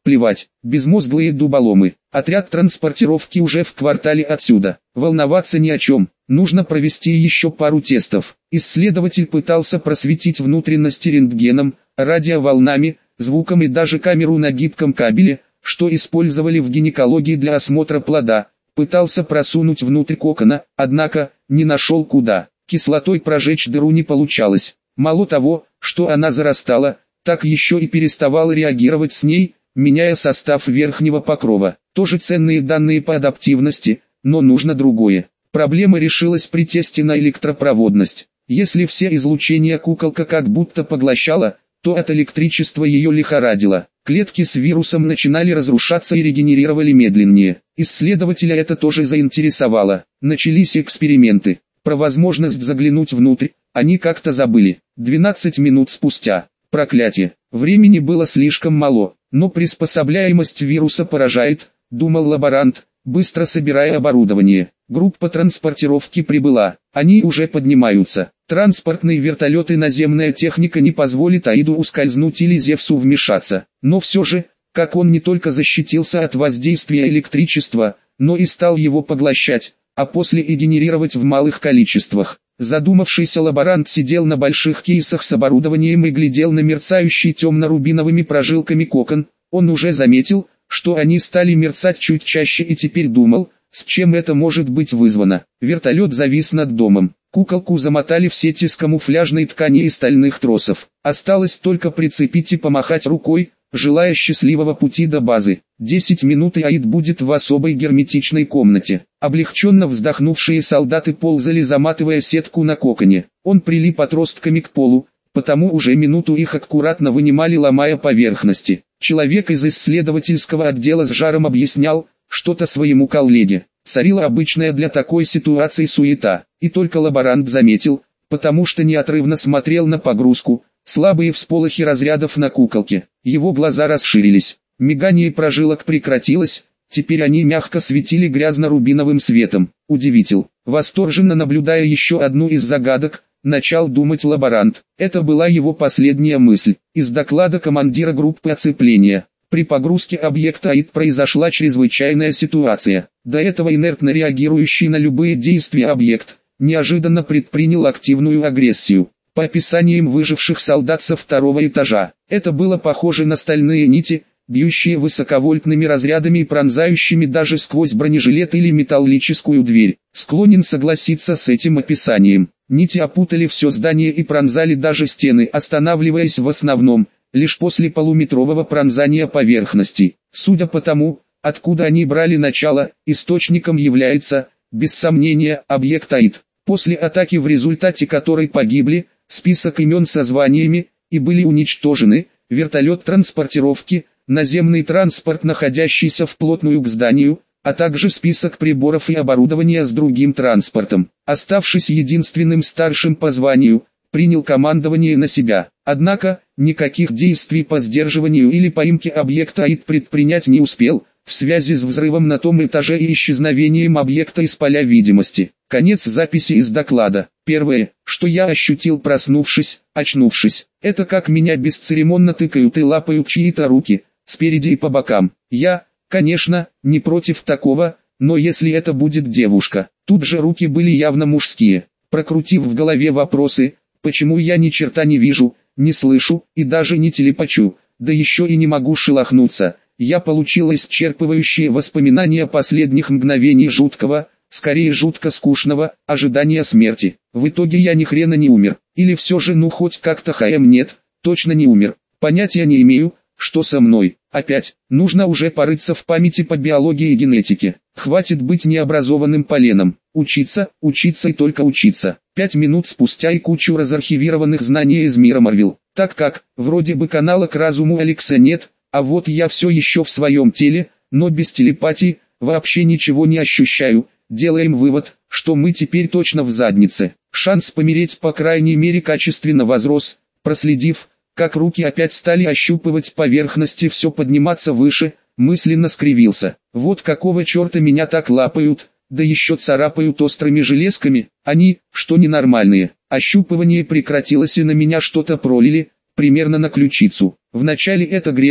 Плевать, безмозглые дуболомы. Отряд транспортировки уже в квартале отсюда. Волноваться ни о чем. Нужно провести еще пару тестов. Исследователь пытался просветить внутренности рентгеном, радиоволнами, звуком и даже камеру на гибком кабеле, что использовали в гинекологии для осмотра плода. Пытался просунуть внутрь кокона, однако, не нашел куда. Кислотой прожечь дыру не получалось. Мало того, что она зарастала, так еще и переставала реагировать с ней, меняя состав верхнего покрова. Тоже ценные данные по адаптивности, но нужно другое. Проблема решилась при тесте на электропроводность. Если все излучения куколка как будто поглощала, то от электричества ее лихорадило. Клетки с вирусом начинали разрушаться и регенерировали медленнее. Исследователя это тоже заинтересовало. Начались эксперименты. Про возможность заглянуть внутрь они как-то забыли. двенадцать минут спустя. Проклятие. Времени было слишком мало, но приспособляемость вируса поражает, думал лаборант, быстро собирая оборудование. Группа транспортировки прибыла. Они уже поднимаются. Транспортные вертолеты и наземная техника не позволит Аиду ускользнуть или Зевсу вмешаться. Но все же, как он не только защитился от воздействия электричества, но и стал его поглощать, а после и генерировать в малых количествах. Задумавшийся лаборант сидел на больших кейсах с оборудованием и глядел на мерцающий темно-рубиновыми прожилками кокон. Он уже заметил, что они стали мерцать чуть чаще, и теперь думал, с чем это может быть вызвано. Вертолет завис над домом. Куколку замотали в сеть из камуфляжной ткани и стальных тросов. Осталось только прицепить и помахать рукой, желая счастливого пути до базы. Десять минут и Аид будет в особой герметичной комнате. Облегченно вздохнувшие солдаты ползали, заматывая сетку на коконе. Он прилип отростками к полу, потому уже минуту их аккуратно вынимали, ломая поверхности. Человек из исследовательского отдела с жаром объяснял что-то своему коллеге. Царила обычная для такой ситуации суета, и только лаборант заметил, потому что неотрывно смотрел на погрузку, слабые всполохи разрядов на куколке. Его глаза расширились, мигание прожилок прекратилось, теперь они мягко светили грязно-рубиновым светом. Удивитель. Восторженно наблюдая еще одну из загадок, начал думать лаборант. Это была его последняя мысль. Из доклада командира группы оцепления. При погрузке объекта Аид произошла чрезвычайная ситуация. До этого инертно реагирующий на любые действия объект, неожиданно предпринял активную агрессию. По описаниям выживших солдат со второго этажа, это было похоже на стальные нити, бьющие высоковольтными разрядами и пронзающими даже сквозь бронежилет или металлическую дверь. Склонен согласиться с этим описанием. Нити опутали все здание и пронзали даже стены, останавливаясь в основном лишь после полуметрового пронзания поверхности. Судя по тому, откуда они брали начало, источником является, без сомнения, объект Аид. После атаки, в результате которой погибли, список имен со званиями, и были уничтожены, вертолет транспортировки, наземный транспорт, находящийся вплотную к зданию, а также список приборов и оборудования с другим транспортом. Оставшись единственным старшим по званию, принял командование на себя. Однако, никаких действий по сдерживанию или поимке объекта Аид предпринять не успел, в связи с взрывом на том этаже и исчезновением объекта из поля видимости. Конец записи из доклада. Первое, что я ощутил, проснувшись, очнувшись, это как меня бесцеремонно тыкают и лапают чьи-то руки, спереди и по бокам. Я, конечно, не против такого, но если это будет девушка, тут же руки были явно мужские. Прокрутив в голове вопросы, почему я ни черта не вижу, не слышу и даже не телепачу, да еще и не могу шелохнуться, я получил исчерпывающие воспоминания последних мгновений жуткого, скорее жутко скучного, ожидания смерти. В итоге я ни хрена не умер, или все же ну хоть как-то хаем нет, точно не умер. Понятия не имею, что со мной. Опять, нужно уже порыться в памяти по биологии и генетике. Хватит быть необразованным поленом. Учиться, учиться и только учиться. Пять минут спустя и кучу разархивированных знаний из мира Марвел. Так как, вроде бы канала к разуму Алекса нет, а вот я все еще в своем теле, но без телепатии, вообще ничего не ощущаю. Делаем вывод, что мы теперь точно в заднице. Шанс помереть по крайней мере качественно возрос, проследив, как руки опять стали ощупывать поверхности, все подниматься выше, мысленно скривился. Вот какого черта меня так лапают, да еще царапают острыми железками, они, что ненормальные. Ощупывание прекратилось и на меня что-то пролили, примерно на ключицу. Вначале это грело,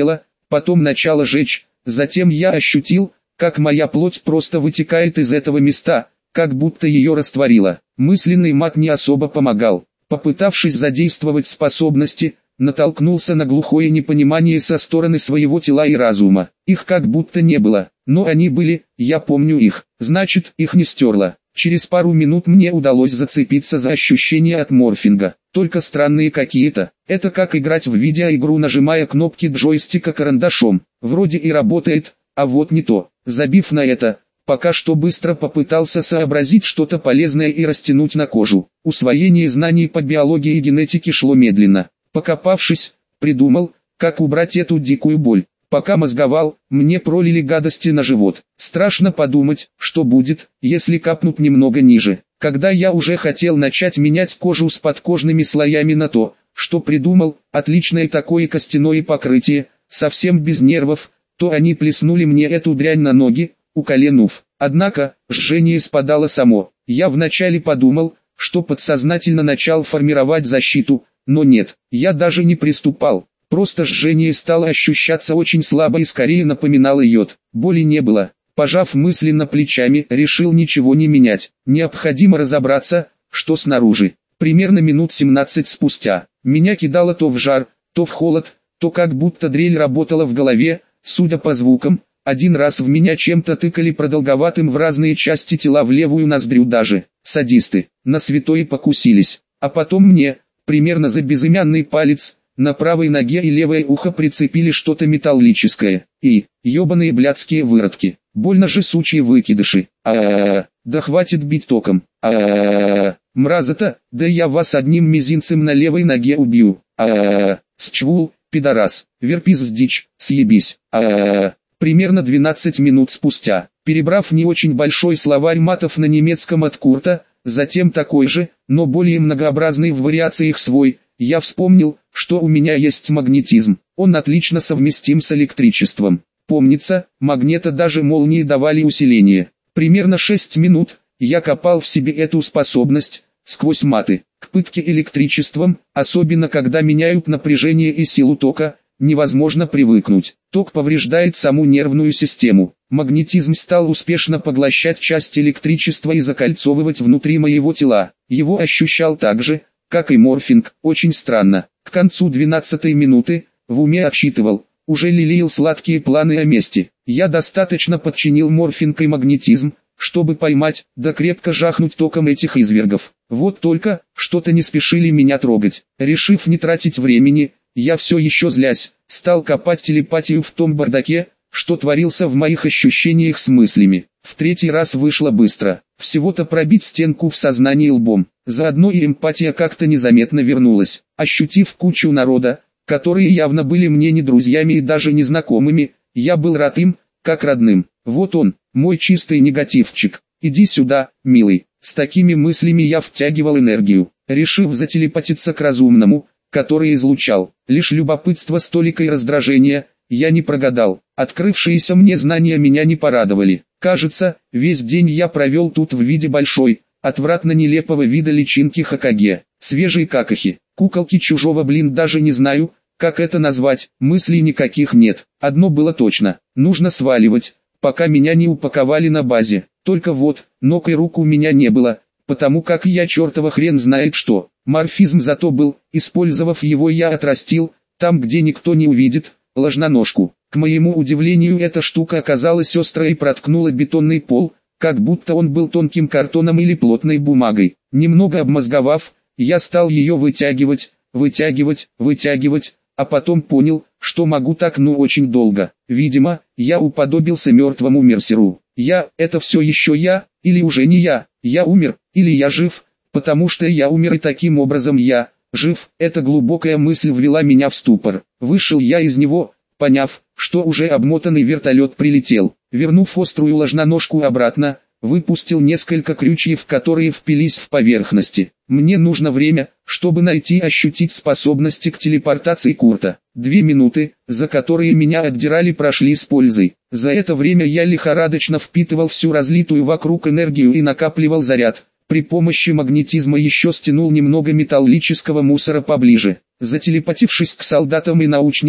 потом начало жечь, затем я ощутил, как моя плоть просто вытекает из этого места, как будто ее растворило. Мысленный мат не особо помогал. Попытавшись задействовать способности, натолкнулся на глухое непонимание со стороны своего тела и разума. Их как будто не было, но они были, я помню их, значит их не стерло. Через пару минут мне удалось зацепиться за ощущения от морфинга, только странные какие-то. Это как играть в видеоигру, нажимая кнопки джойстика карандашом. Вроде и работает, а вот не то. Забив на это, пока что быстро попытался сообразить что-то полезное и растянуть на кожу. Усвоение знаний по биологии и генетике шло медленно. Покопавшись, придумал, как убрать эту дикую боль. Пока мозговал, мне пролили гадости на живот. Страшно подумать, что будет, если капнуть немного ниже. Когда я уже хотел начать менять кожу с подкожными слоями на то, что придумал, отличное такое костяное покрытие, совсем без нервов, то они плеснули мне эту дрянь на ноги, уколенув. Однако, жжение спадало само. Я вначале подумал, что подсознательно начал формировать защиту, но нет, я даже не приступал. Просто жжение стало ощущаться очень слабо и скорее напоминало йод. Боли не было. Пожав мысленно плечами, решил ничего не менять. Необходимо разобраться, что снаружи. Примерно минут семнадцать спустя, меня кидало то в жар, то в холод, то как будто дрель работала в голове. Судя по звукам, один раз в меня чем-то тыкали продолговатым в разные части тела, в левую ноздрю даже. Садисты, на святое покусились. А потом мне, примерно за безымянный палец, на правой ноге и левое ухо прицепили что-то металлическое. И, ебаные блядские выродки, больно же сучьи выкидыши. А-а-а, да хватит бить током. А-а-а, мразота, да я вас одним мизинцем на левой ноге убью. А-а-а, счвул, пидорас, верпиз с дичь, съебись. А-а-а. Примерно двенадцать минут спустя, перебрав не очень большой словарь матов на немецком от Курта, затем такой же, но более многообразный в вариациях свой, я вспомнил, что у меня есть магнетизм. Он отлично совместим с электричеством. Помнится, магнета даже молнии давали усиление. Примерно шесть минут я копал в себе эту способность, сквозь маты. К пытке электричеством, особенно когда меняют напряжение и силу тока, невозможно привыкнуть. Ток повреждает саму нервную систему. Магнетизм стал успешно поглощать часть электричества и закольцовывать внутри моего тела. Его ощущал так же, как и морфинг, очень странно. К концу двенадцатой минуты, в уме отсчитывал, уже лелеял сладкие планы о мести. Я достаточно подчинил морфинг и магнетизм, чтобы поймать, да крепко жахнуть током этих извергов. Вот только, что-то не спешили меня трогать. Решив не тратить времени, я все еще злясь, стал копать телепатию в том бардаке, что творился в моих ощущениях с мыслями. В третий раз вышло быстро. Всего-то пробить стенку в сознании лбом. Заодно и эмпатия как-то незаметно вернулась. Ощутив кучу народа, которые явно были мне не друзьями и даже не знакомыми, я был рад им, как родным. Вот он, мой чистый негативчик. Иди сюда, милый. С такими мыслями я втягивал энергию, решив зателепатиться к разумному, который излучал лишь любопытство с толикой раздражения. Я не прогадал. Открывшиеся мне знания меня не порадовали. Кажется, весь день я провел тут в виде большой, отвратно нелепого вида личинки Хокаге. Свежие какахи, куколки чужого, блин, даже не знаю, как это назвать. Мыслей никаких нет. Одно было точно: нужно сваливать, пока меня не упаковали на базе. Только вот, ног и рук у меня не было, потому как я чертова хрен знает что. Морфизм зато был, использовав его я отрастил, там где никто не увидит, ложноножку. К моему удивлению, эта штука оказалась острой и проткнула бетонный пол, как будто он был тонким картоном или плотной бумагой. Немного обмозговав, я стал ее вытягивать, вытягивать, вытягивать, а потом понял, что могу так ну очень долго. Видимо, я уподобился мертвому Мерсеру. Я, это все еще я, или уже не я, я умер, или я жив, потому что я умер и таким образом я, жив. Эта глубокая мысль ввела меня в ступор. Вышел я из него, поняв, что уже обмотанный вертолет прилетел. Вернув острую ложноножку обратно, выпустил несколько крючьев, которые впились в поверхности. Мне нужно время, чтобы найти и ощутить способности к телепортации Курта. Две минуты, за которые меня отдирали, прошли с пользой. За это время я лихорадочно впитывал всю разлитую вокруг энергию и накапливал заряд. При помощи магнетизма еще стянул немного металлического мусора поближе. Зателепатившись к солдатам и научникам,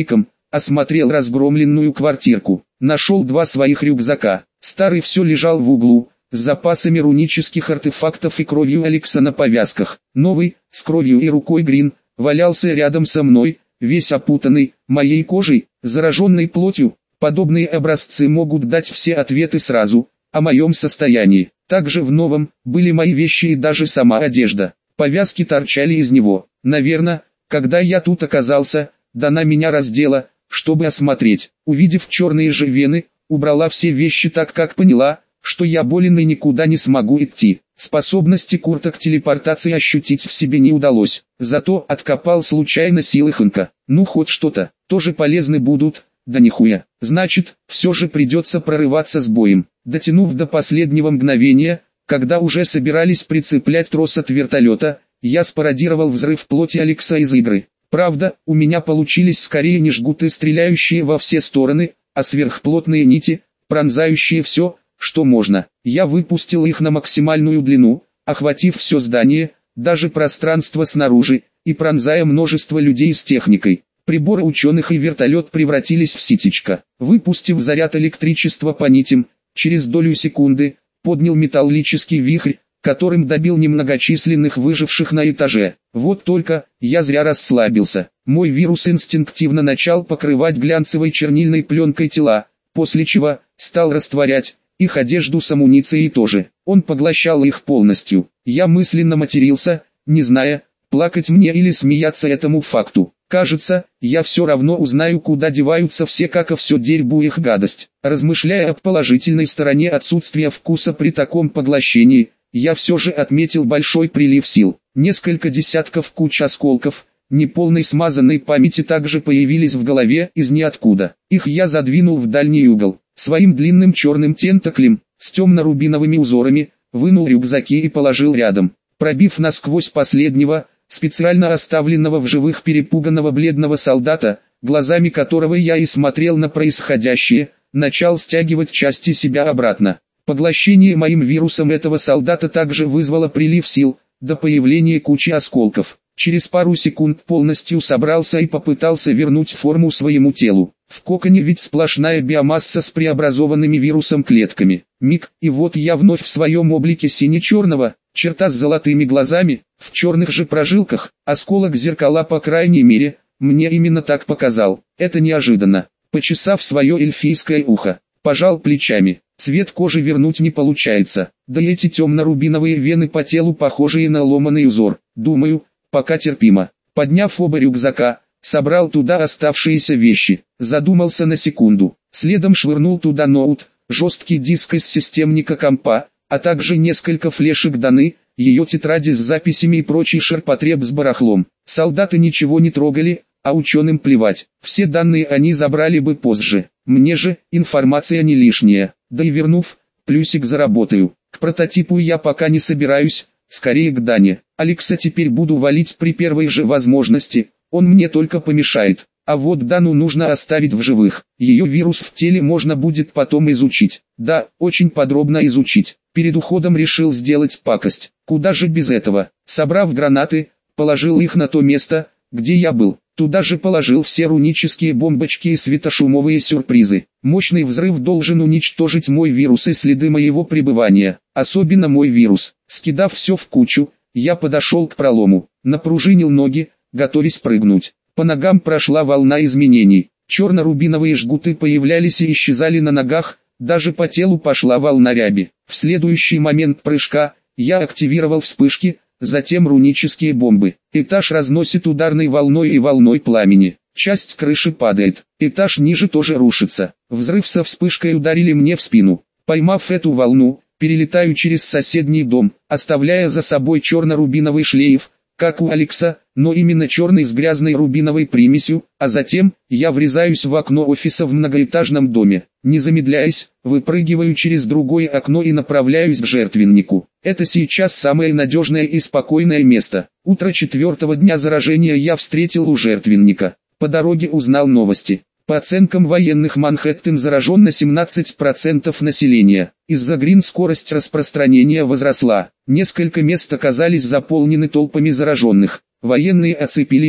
осмотрел разгромленную квартирку. Нашел два своих рюкзака. Старый все лежал в углу, с запасами рунических артефактов и кровью Алекса на повязках. Новый, с кровью и рукой Грин, валялся рядом со мной, весь опутанный, моей кожей, зараженной плотью. Подобные образцы могут дать все ответы сразу, о моем состоянии. Также в новом, были мои вещи и даже сама одежда. Повязки торчали из него. Наверное, когда я тут оказался, Дана меня раздела, чтобы осмотреть. Увидев черные же вены, убрала все вещи так как поняла, что я болен и никуда не смогу идти. Способности Курта к телепортации ощутить в себе не удалось. Зато откопал случайно силы Хэнка. Ну хоть что-то, тоже полезны будут. Да нихуя. Значит, все же придется прорываться с боем. Дотянув до последнего мгновения, когда уже собирались прицеплять трос от вертолета, я спародировал взрыв плоти Алекса из игры. Правда, у меня получились скорее не жгуты, стреляющие во все стороны, а сверхплотные нити, пронзающие все, что можно. Я выпустил их на максимальную длину, охватив все здание, даже пространство снаружи, и пронзая множество людей с техникой. Приборы ученых и вертолет превратились в ситечко. Выпустив заряд электричества по нитям, через долю секунды, поднял металлический вихрь, которым добил немногочисленных выживших на этаже. Вот только, я зря расслабился. Мой вирус инстинктивно начал покрывать глянцевой чернильной пленкой тела, после чего, стал растворять их одежду с амуницией тоже. Он поглощал их полностью. Я мысленно матерился, не зная, плакать мне или смеяться этому факту. Кажется, я все равно узнаю, куда деваются все, как и все дерьмо их гадость. Размышляя о положительной стороне отсутствия вкуса при таком поглощении, я все же отметил большой прилив сил. Несколько десятков куч осколков, неполной смазанной памяти также появились в голове из ниоткуда. Их я задвинул в дальний угол. Своим длинным черным тентаклем, с темно-рубиновыми узорами, вынул рюкзаки и положил рядом. Пробив насквозь последнего, специально оставленного в живых перепуганного бледного солдата, глазами которого я и смотрел на происходящее, начал стягивать части себя обратно. Поглощение моим вирусом этого солдата также вызвало прилив сил, до появления кучи осколков. Через пару секунд полностью собрался и попытался вернуть форму своему телу. В коконе ведь сплошная биомасса с преобразованными вирусом клетками. Миг, и вот я вновь в своем облике сине-черного, черта с золотыми глазами, в черных же прожилках, осколок зеркала по крайней мере, мне именно так показал. Это неожиданно. Почесав свое эльфийское ухо, пожал плечами. Цвет кожи вернуть не получается, да и эти темно-рубиновые вены по телу похожие на ломаный узор. Думаю, пока терпимо. Подняв оба рюкзака, собрал туда оставшиеся вещи, задумался на секунду. Следом швырнул туда ноут, жесткий диск из системника компа, а также несколько флешек Даны, ее тетради с записями и прочий ширпотреб с барахлом. Солдаты ничего не трогали, а ученым плевать. Все данные они забрали бы позже. Мне же, информация не лишняя. Да и вернув, плюсик заработаю. К прототипу я пока не собираюсь, скорее к Дане. Алекса теперь буду валить при первой же возможности, он мне только помешает. А вот Дану нужно оставить в живых. Ее вирус в теле можно будет потом изучить. Да, очень подробно изучить. Перед уходом решил сделать пакость. Куда же без этого? Собрав гранаты, положил их на то место, где я был. Туда же положил все рунические бомбочки и светошумовые сюрпризы. Мощный взрыв должен уничтожить мой вирус и следы моего пребывания. Особенно мой вирус. Скидав все в кучу, я подошел к пролому. Напружинил ноги, готовясь прыгнуть. По ногам прошла волна изменений. Черно-рубиновые жгуты появлялись и исчезали на ногах, даже по телу пошла волна ряби. В следующий момент прыжка, я активировал вспышки, затем рунические бомбы. Этаж разносит ударной волной и волной пламени. Часть крыши падает. Этаж ниже тоже рушится. Взрыв со вспышкой ударили мне в спину. Поймав эту волну, перелетаю через соседний дом, оставляя за собой черно-рубиновый шлейф, как у Алекса, но именно черный с грязной рубиновой примесью, а затем, я врезаюсь в окно офиса в многоэтажном доме. Не замедляясь, выпрыгиваю через другое окно и направляюсь к жертвеннику. Это сейчас самое надежное и спокойное место. Утро четвертого дня заражения я встретил у жертвенника. По дороге узнал новости. По оценкам военных, Манхэттен заражен на семнадцать процентов населения. Из-за Грин скорость распространения возросла. Несколько мест оказались заполнены толпами зараженных. Военные оцепили их.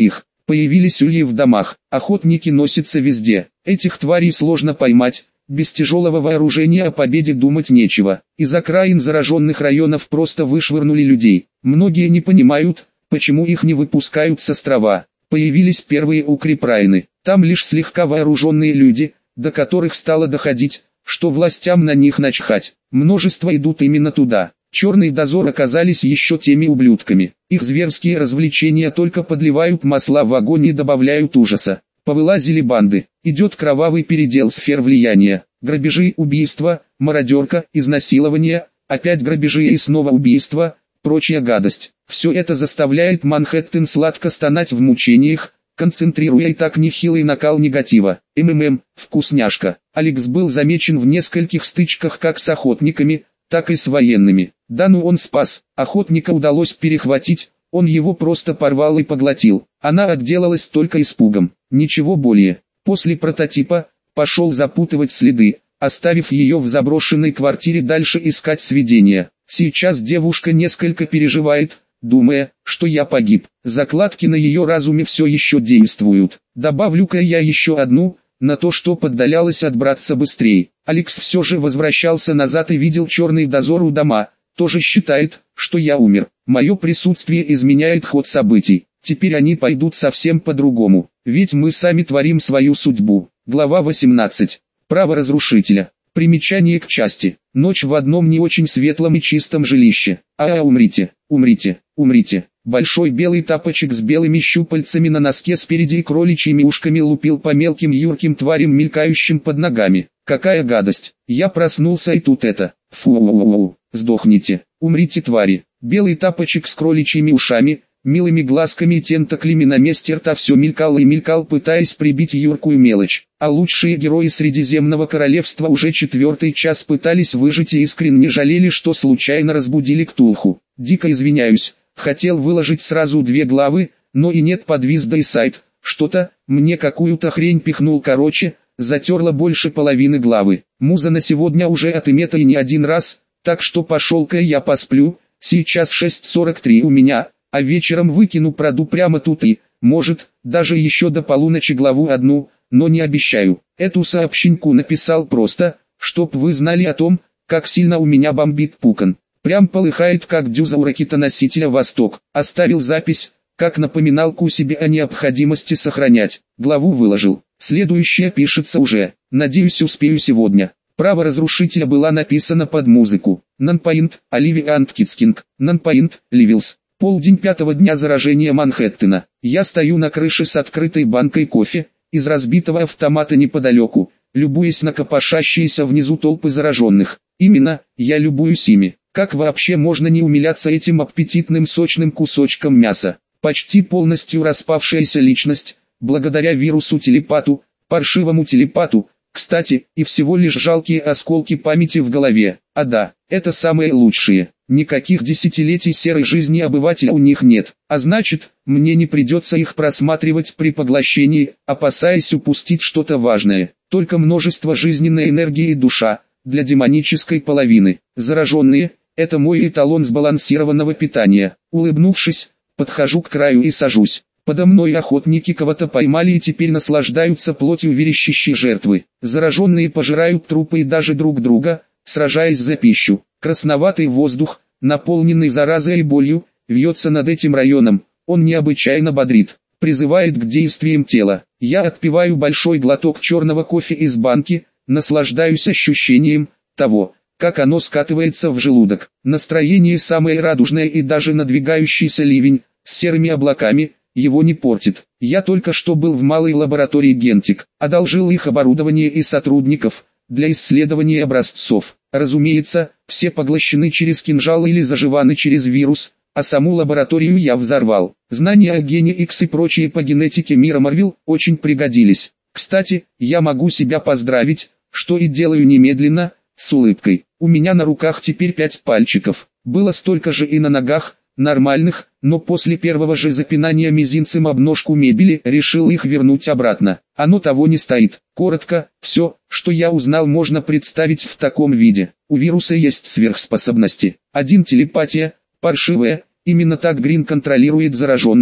Появились ульи в домах, охотники носятся везде. Этих тварей сложно поймать, без тяжелого вооружения о победе думать нечего. Из окраин зараженных районов просто вышвырнули людей. Многие не понимают, почему их не выпускают с острова. Появились первые укрепрайны. Там лишь слегка вооруженные люди, до которых стало доходить, что властям на них начхать. Множество идут именно туда. Черный дозор оказались еще теми ублюдками. Их зверские развлечения только подливают масла в огонь и добавляют ужаса. Повылазили банды. Идет кровавый передел сфер влияния. Грабежи, убийства, мародерка, изнасилование, опять грабежи и снова убийства, прочая гадость. Все это заставляет Манхэттен сладко стонать в мучениях, концентрируя и так нехилый накал негатива. МММ, вкусняшка. Алекс был замечен в нескольких стычках как с охотниками, так и с военными. Да ну он спас, охотника удалось перехватить, он его просто порвал и поглотил. Она отделалась только испугом, ничего более. После прототипа, пошел запутывать следы, оставив ее в заброшенной квартире дальше искать свидетеля. Сейчас девушка несколько переживает, думая, что я погиб. Закладки на ее разуме все еще действуют. Добавлю-ка я еще одну, на то, что поддалялась отбраться быстрее. Алекс все же возвращался назад и видел черный дозор у дома. Тоже считает, что я умер. Мое присутствие изменяет ход событий. Теперь они пойдут совсем по-другому. Ведь мы сами творим свою судьбу. Глава восемнадцать. Право разрушителя. Примечание к части. Ночь в одном не очень светлом и чистом жилище. А-а, умрите, умрите, умрите. Большой белый тапочек с белыми щупальцами на носке спереди и кроличьими ушками лупил по мелким юрким тварям, мелькающим под ногами. Какая гадость. Я проснулся и тут это. Фу-у-у-у. Сдохните. Умрите, твари. Белый тапочек с кроличьими ушами, милыми глазками и тентаклями на месте рта все мелькал и мелькал, пытаясь прибить юркую мелочь. А лучшие герои Средиземного Королевства уже четвертый час пытались выжить и искренне жалели, что случайно разбудили Ктулху. Дико извиняюсь, хотел выложить сразу две главы, но и нет, подвис да и сайт. Что-то, мне какую-то хрень пихнул, короче, затерла больше половины главы. Муза на сегодня уже отымета и не один раз, так что пошел-ка я посплю, сейчас шесть сорок три у меня. А вечером выкину проду прямо тут и, может, даже еще до полуночи главу одну, но не обещаю. Эту сообщеньку написал просто, чтоб вы знали о том, как сильно у меня бомбит пукан. Прям полыхает как дюза у ракетоносителя «Восток». Оставил запись, как напоминалку себе о необходимости сохранять. Главу выложил. Следующая пишется уже. Надеюсь, успею сегодня. Право разрушителя была написана под музыку. Нанпоинт, Оливия Анткицкинг. Нанпоинт, Ливилс. Полдень пятого дня заражения Манхэттена. Я стою на крыше с открытой банкой кофе, из разбитого автомата неподалеку, любуясь на копошащиеся внизу толпы зараженных. Именно, я любуюсь ими. Как вообще можно не умиляться этим аппетитным сочным кусочком мяса? Почти полностью распавшаяся личность, благодаря вирусу-телепату, паршивому телепату, кстати, и всего лишь жалкие осколки памяти в голове. А да, это самые лучшие. Никаких десятилетий серой жизни обывателя у них нет, а значит, мне не придется их просматривать при поглощении, опасаясь упустить что-то важное. Только множество жизненной энергии и душа, для демонической половины. Зараженные – это мой эталон сбалансированного питания. Улыбнувшись, подхожу к краю и сажусь. Подо мной охотники кого-то поймали и теперь наслаждаются плотью верещащей жертвы. Зараженные пожирают трупы и даже друг друга, сражаясь за пищу. Красноватый воздух, наполненный заразой и болью, вьется над этим районом. Он необычайно бодрит, призывает к действиям тела. Я отпиваю большой глоток черного кофе из банки, наслаждаюсь ощущением того, как оно скатывается в желудок. Настроение самое радужное, и даже надвигающийся ливень с серыми облаками его не портит. Я только что был в малой лаборатории Гентик, одолжил их оборудование и сотрудников для исследования образцов. Разумеется, все поглощены через кинжал или заживаны через вирус, а саму лабораторию я взорвал. Знания о гене X и прочие по генетике мира Марвел очень пригодились. Кстати, я могу себя поздравить, что и делаю немедленно, с улыбкой. У меня на руках теперь пять пальчиков. Было столько же и на ногах, нормальных, но после первого же запинания мизинцем об ножку мебели решил их вернуть обратно. Оно того не стоит. Коротко, все, что я узнал, можно представить в таком виде. У вируса есть сверхспособности. Один телепатия, паршивая, именно так Грин контролирует зараженных,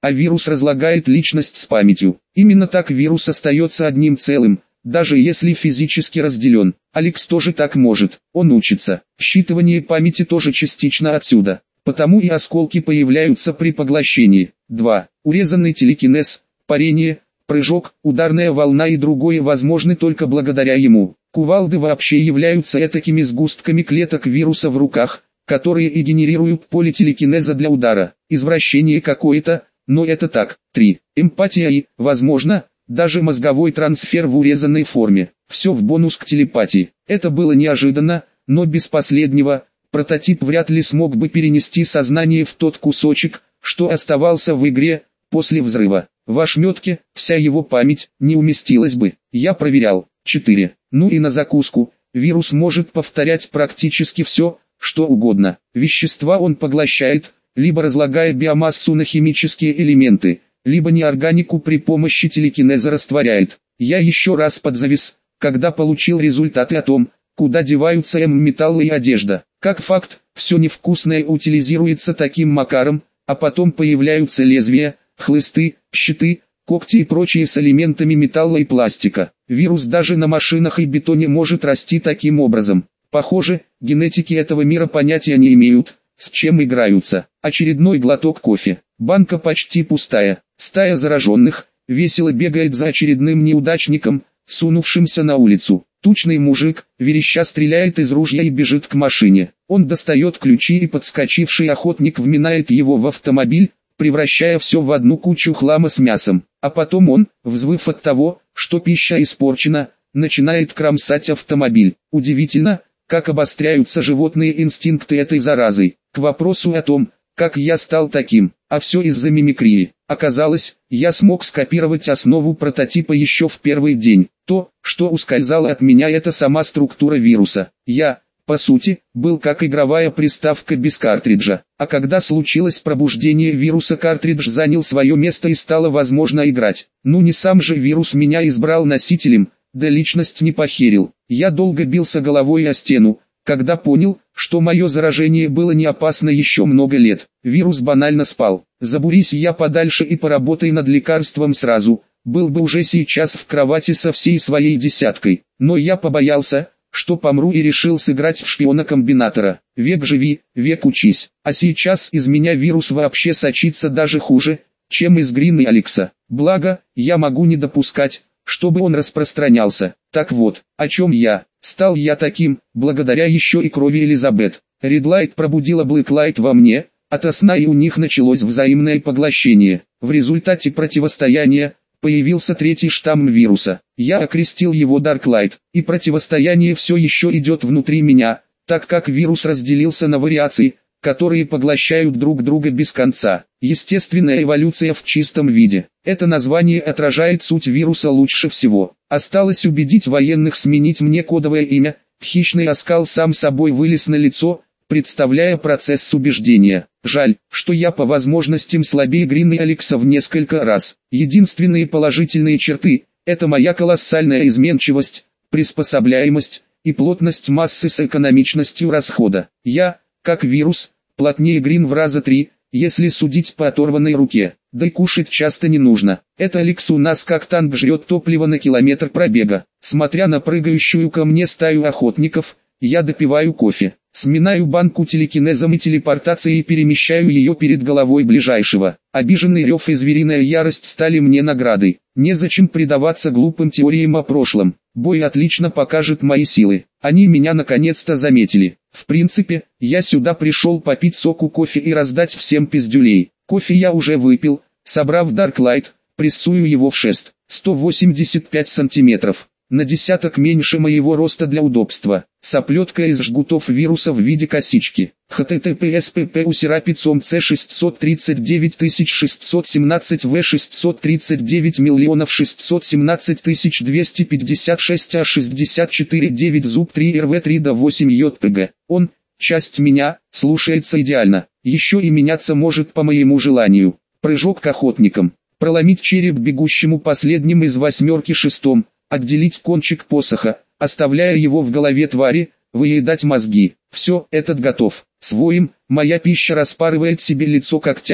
а вирус разлагает личность с памятью. Именно так вирус остается одним целым, даже если физически разделен. Алекс тоже так может, он учится. Считывание памяти тоже частично отсюда, потому и осколки появляются при поглощении. два. Урезанный телекинез, парение, прыжок, ударная волна и другое возможны только благодаря ему. Кувалды вообще являются этакими сгустками клеток вируса в руках, которые и генерируют поле телекинеза для удара. Извращение какое-то, но это так. три. Эмпатия и, возможно, даже мозговой трансфер в урезанной форме. Все в бонус к телепатии. Это было неожиданно, но без последнего, прототип вряд ли смог бы перенести сознание в тот кусочек, что оставался в игре, после взрыва. В ошметке, вся его память, не уместилась бы. Я проверял. четыре. Ну и на закуску, вирус может повторять практически все, что угодно. Вещества он поглощает, либо разлагая биомассу на химические элементы, либо неорганику при помощи телекинеза растворяет. Я еще раз подзавис, когда получил результаты о том, куда деваются М-металлы и одежда. Как факт, все невкусное утилизируется таким макаром, а потом появляются лезвия, хлысты, щиты, когти и прочие с элементами металла и пластика. Вирус даже на машинах и бетоне может расти таким образом. Похоже, генетики этого мира понятия не имеют, с чем играются. Очередной глоток кофе. Банка почти пустая. Стая зараженных весело бегает за очередным неудачником, сунувшимся на улицу. Тучный мужик, вереща, стреляет из ружья и бежит к машине. Он достает ключи, и подскочивший охотник вминает его в автомобиль, превращая все в одну кучу хлама с мясом. А потом он, взвыв от того, что пища испорчена, начинает кромсать автомобиль. Удивительно, как обостряются животные инстинкты этой заразой. К вопросу о том, как я стал таким, а все из-за мимикрии. Оказалось, я смог скопировать основу прототипа еще в первый день. То, что ускользало от меня, это сама структура вируса. Я, по сути, был как игровая приставка без картриджа. А когда случилось пробуждение вируса, картридж занял свое место и стало возможно играть. Ну не сам же вирус меня избрал носителем, да личность не похерил. Я долго бился головой о стену, когда понял, что мое заражение было не опасно еще много лет. Вирус банально спал. Забурись я подальше и поработай над лекарством сразу, был бы уже сейчас в кровати со всей своей десяткой. Но я побоялся, что помру, и решил сыграть в шпиона-комбинатора. Век живи, век учись. А сейчас из меня вирус вообще сочится даже хуже, чем из Грин и Алекса. Благо, я могу не допускать, чтобы он распространялся. Так вот, о чем я. Стал я таким, благодаря еще и крови Элизабет. Редлайт пробудила Блэклайт во мне, ото сна, и у них началось взаимное поглощение. В результате противостояния появился третий штамм вируса. Я окрестил его Дарклайт, и противостояние все еще идет внутри меня, так как вирус разделился на вариации, которые поглощают друг друга без конца. Естественная эволюция в чистом виде. Это название отражает суть вируса лучше всего. Осталось убедить военных сменить мне кодовое имя. Хищный оскал сам собой вылез на лицо, представляя процесс убеждения. Жаль, что я по возможностям слабее Грин и Алекса в несколько раз. Единственные положительные черты – это моя колоссальная изменчивость, приспособляемость и плотность массы с экономичностью расхода. Я, как вирус, плотнее Грин в раза три, если судить по оторванной руке. Да и кушать часто не нужно. Это Алекс у нас как танк жрет топливо на километр пробега. Смотря на прыгающую ко мне стаю охотников, я допиваю кофе, сминаю банку телекинезом и телепортацией и перемещаю ее перед головой ближайшего. Обиженный рев и звериная ярость стали мне наградой. Незачем предаваться глупым теориям о прошлом. Бой отлично покажет мои силы. Они меня наконец-то заметили. В принципе, я сюда пришел попить соку, кофе и раздать всем пиздюлей. Кофе я уже выпил, собрав Дарклайт, прессую его в шест, сто восемьдесят пять сантиметров. На десяток меньше моего роста для удобства. Соплетка из жгутов вируса в виде косички. эйч ти ти пи эс пи пи усерапицом си шестьсот тридцать девять тысяч шестьсот семнадцать вэ шестьсот тридцать девять миллионов шестьсот семнадцать тысяч двести пятьдесят шесть а шестьдесят четыре девять зуб три эр вэ три до восемь ё пэ гэ. Он, часть меня, слушается идеально. Еще и меняться может по моему желанию. Прыжок к охотникам. Проломить череп бегущему последним из восьмерки шестом. Отделить кончик посоха, оставляя его в голове твари, выедать мозги. Все, этот готов. Своим, моя пища распарывает себе лицо когтями,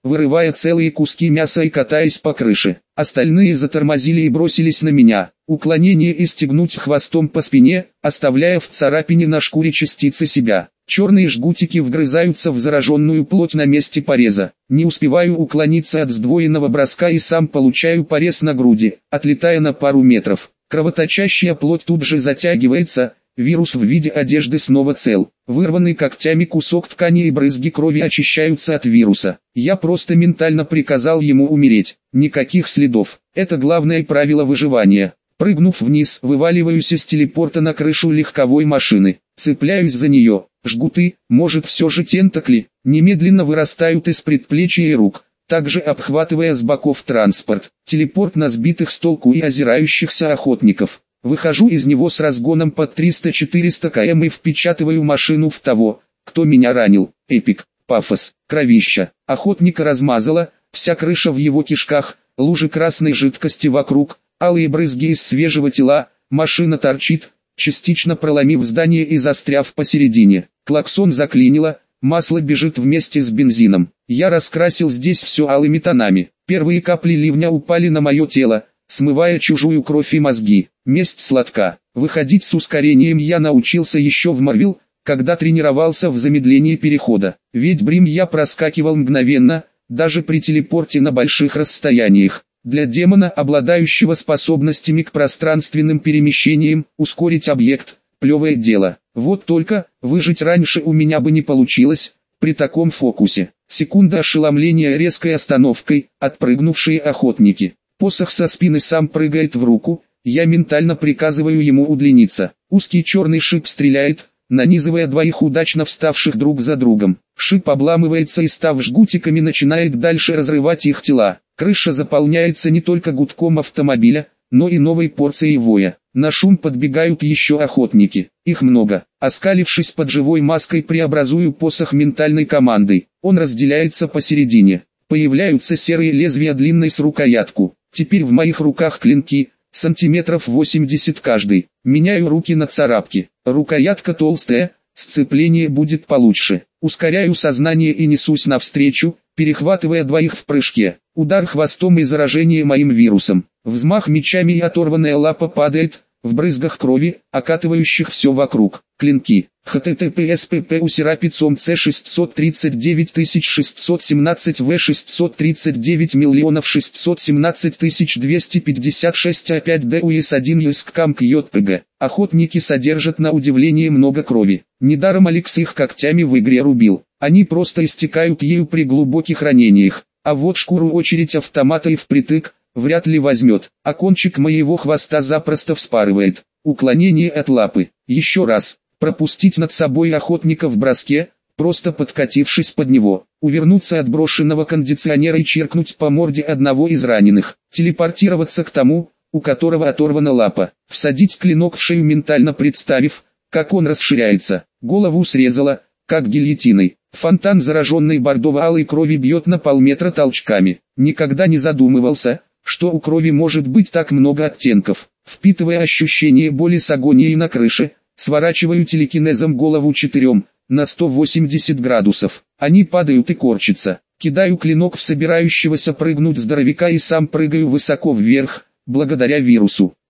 вырывая целые куски мяса и катаясь по крыше. Остальные затормозили и бросились на меня. Уклонение и стегнуть хвостом по спине, оставляя в царапине на шкуре частицы себя. Черные жгутики вгрызаются в зараженную плоть на месте пореза. Не успеваю уклониться от сдвоенного броска и сам получаю порез на груди, отлетая на пару метров. Кровоточащая плоть тут же затягивается, вирус в виде одежды снова цел. Вырванный когтями кусок ткани и брызги крови очищаются от вируса. Я просто ментально приказал ему умереть. Никаких следов. Это главное правило выживания. Прыгнув вниз, вываливаюсь из телепорта на крышу легковой машины. Цепляюсь за нее. Жгуты, может все же тентакли, немедленно вырастают из предплечья и рук, также обхватывая с боков транспорт. Телепорт на сбитых с толку и озирающихся охотников. Выхожу из него с разгоном под триста-четыреста километров и впечатываю машину в того, кто меня ранил. Эпик, пафос, кровища. Охотника размазало, вся крыша в его кишках, лужи красной жидкости вокруг, алые брызги из свежего тела, машина торчит, частично проломив здание и застряв посередине. Клаксон заклинило, масло бежит вместе с бензином. Я раскрасил здесь все алыми тонами. Первые капли ливня упали на мое тело, смывая чужую кровь и мозги. Месть сладка. Выходить с ускорением я научился еще в Марвел, когда тренировался в замедлении перехода. Ведь Брим я проскакивал мгновенно, даже при телепорте на больших расстояниях. Для демона, обладающего способностями к пространственным перемещениям, ускорить объект – плевое дело. Вот только, выжить раньше у меня бы не получилось, при таком фокусе. Секунда ошеломления резкой остановкой, отпрыгнувшие охотники. Посох со спины сам прыгает в руку, я ментально приказываю ему удлиниться. Узкий черный шип стреляет, нанизывая двоих удачно вставших друг за другом. Шип обламывается и, став жгутиками, начинает дальше разрывать их тела. Крыша заполняется не только гудком автомобиля, но и новой порцией воя. На шум подбегают еще охотники. Их много. Оскалившись под живой маской, преобразую посох ментальной командой. Он разделяется посередине. Появляются серые лезвия длинной с рукоятку. Теперь в моих руках клинки, сантиметров восемьдесят каждый. Меняю руки на царапки. Рукоятка толстая, сцепление будет получше. Ускоряю сознание и несусь навстречу, перехватывая двоих в прыжке. Удар хвостом и заражение моим вирусом. Взмах мечами и оторванная лапа падает, в брызгах крови, окатывающих все вокруг. Клинки. https pp усерапицом c шестьсот тридцать девять тысяч шестьсот семнадцать в шестьсот тридцать девять миллионов шестьсот семнадцать тысяч двести пятьдесят шесть а пять д уис один юскамк jpg. Охотники содержат на удивление много крови. Недаром Алекс их когтями в игре рубил. Они просто истекают ею при глубоких ранениях. А вот шкуру очередь автомата и впритык вряд ли возьмет, а кончик моего хвоста запросто вспарывает. Уклонение от лапы. Еще раз. Пропустить над собой охотника в броске, просто подкатившись под него. Увернуться от брошенного кондиционера и чиркнуть по морде одного из раненых. Телепортироваться к тому, у которого оторвана лапа. Всадить клинок в шею, ментально представив, как он расширяется. Голову срезала, как гильотиной. Фонтан зараженной бордово-алой крови бьет на полметра толчками. Никогда не задумывался, что у крови может быть так много оттенков. Впитывая ощущение боли с агонией на крыше, сворачиваю телекинезом голову четырем, на сто восемьдесят градусов. Они падают и корчатся. Кидаю клинок в собирающегося прыгнуть здоровяка и сам прыгаю высоко вверх, благодаря вирусу.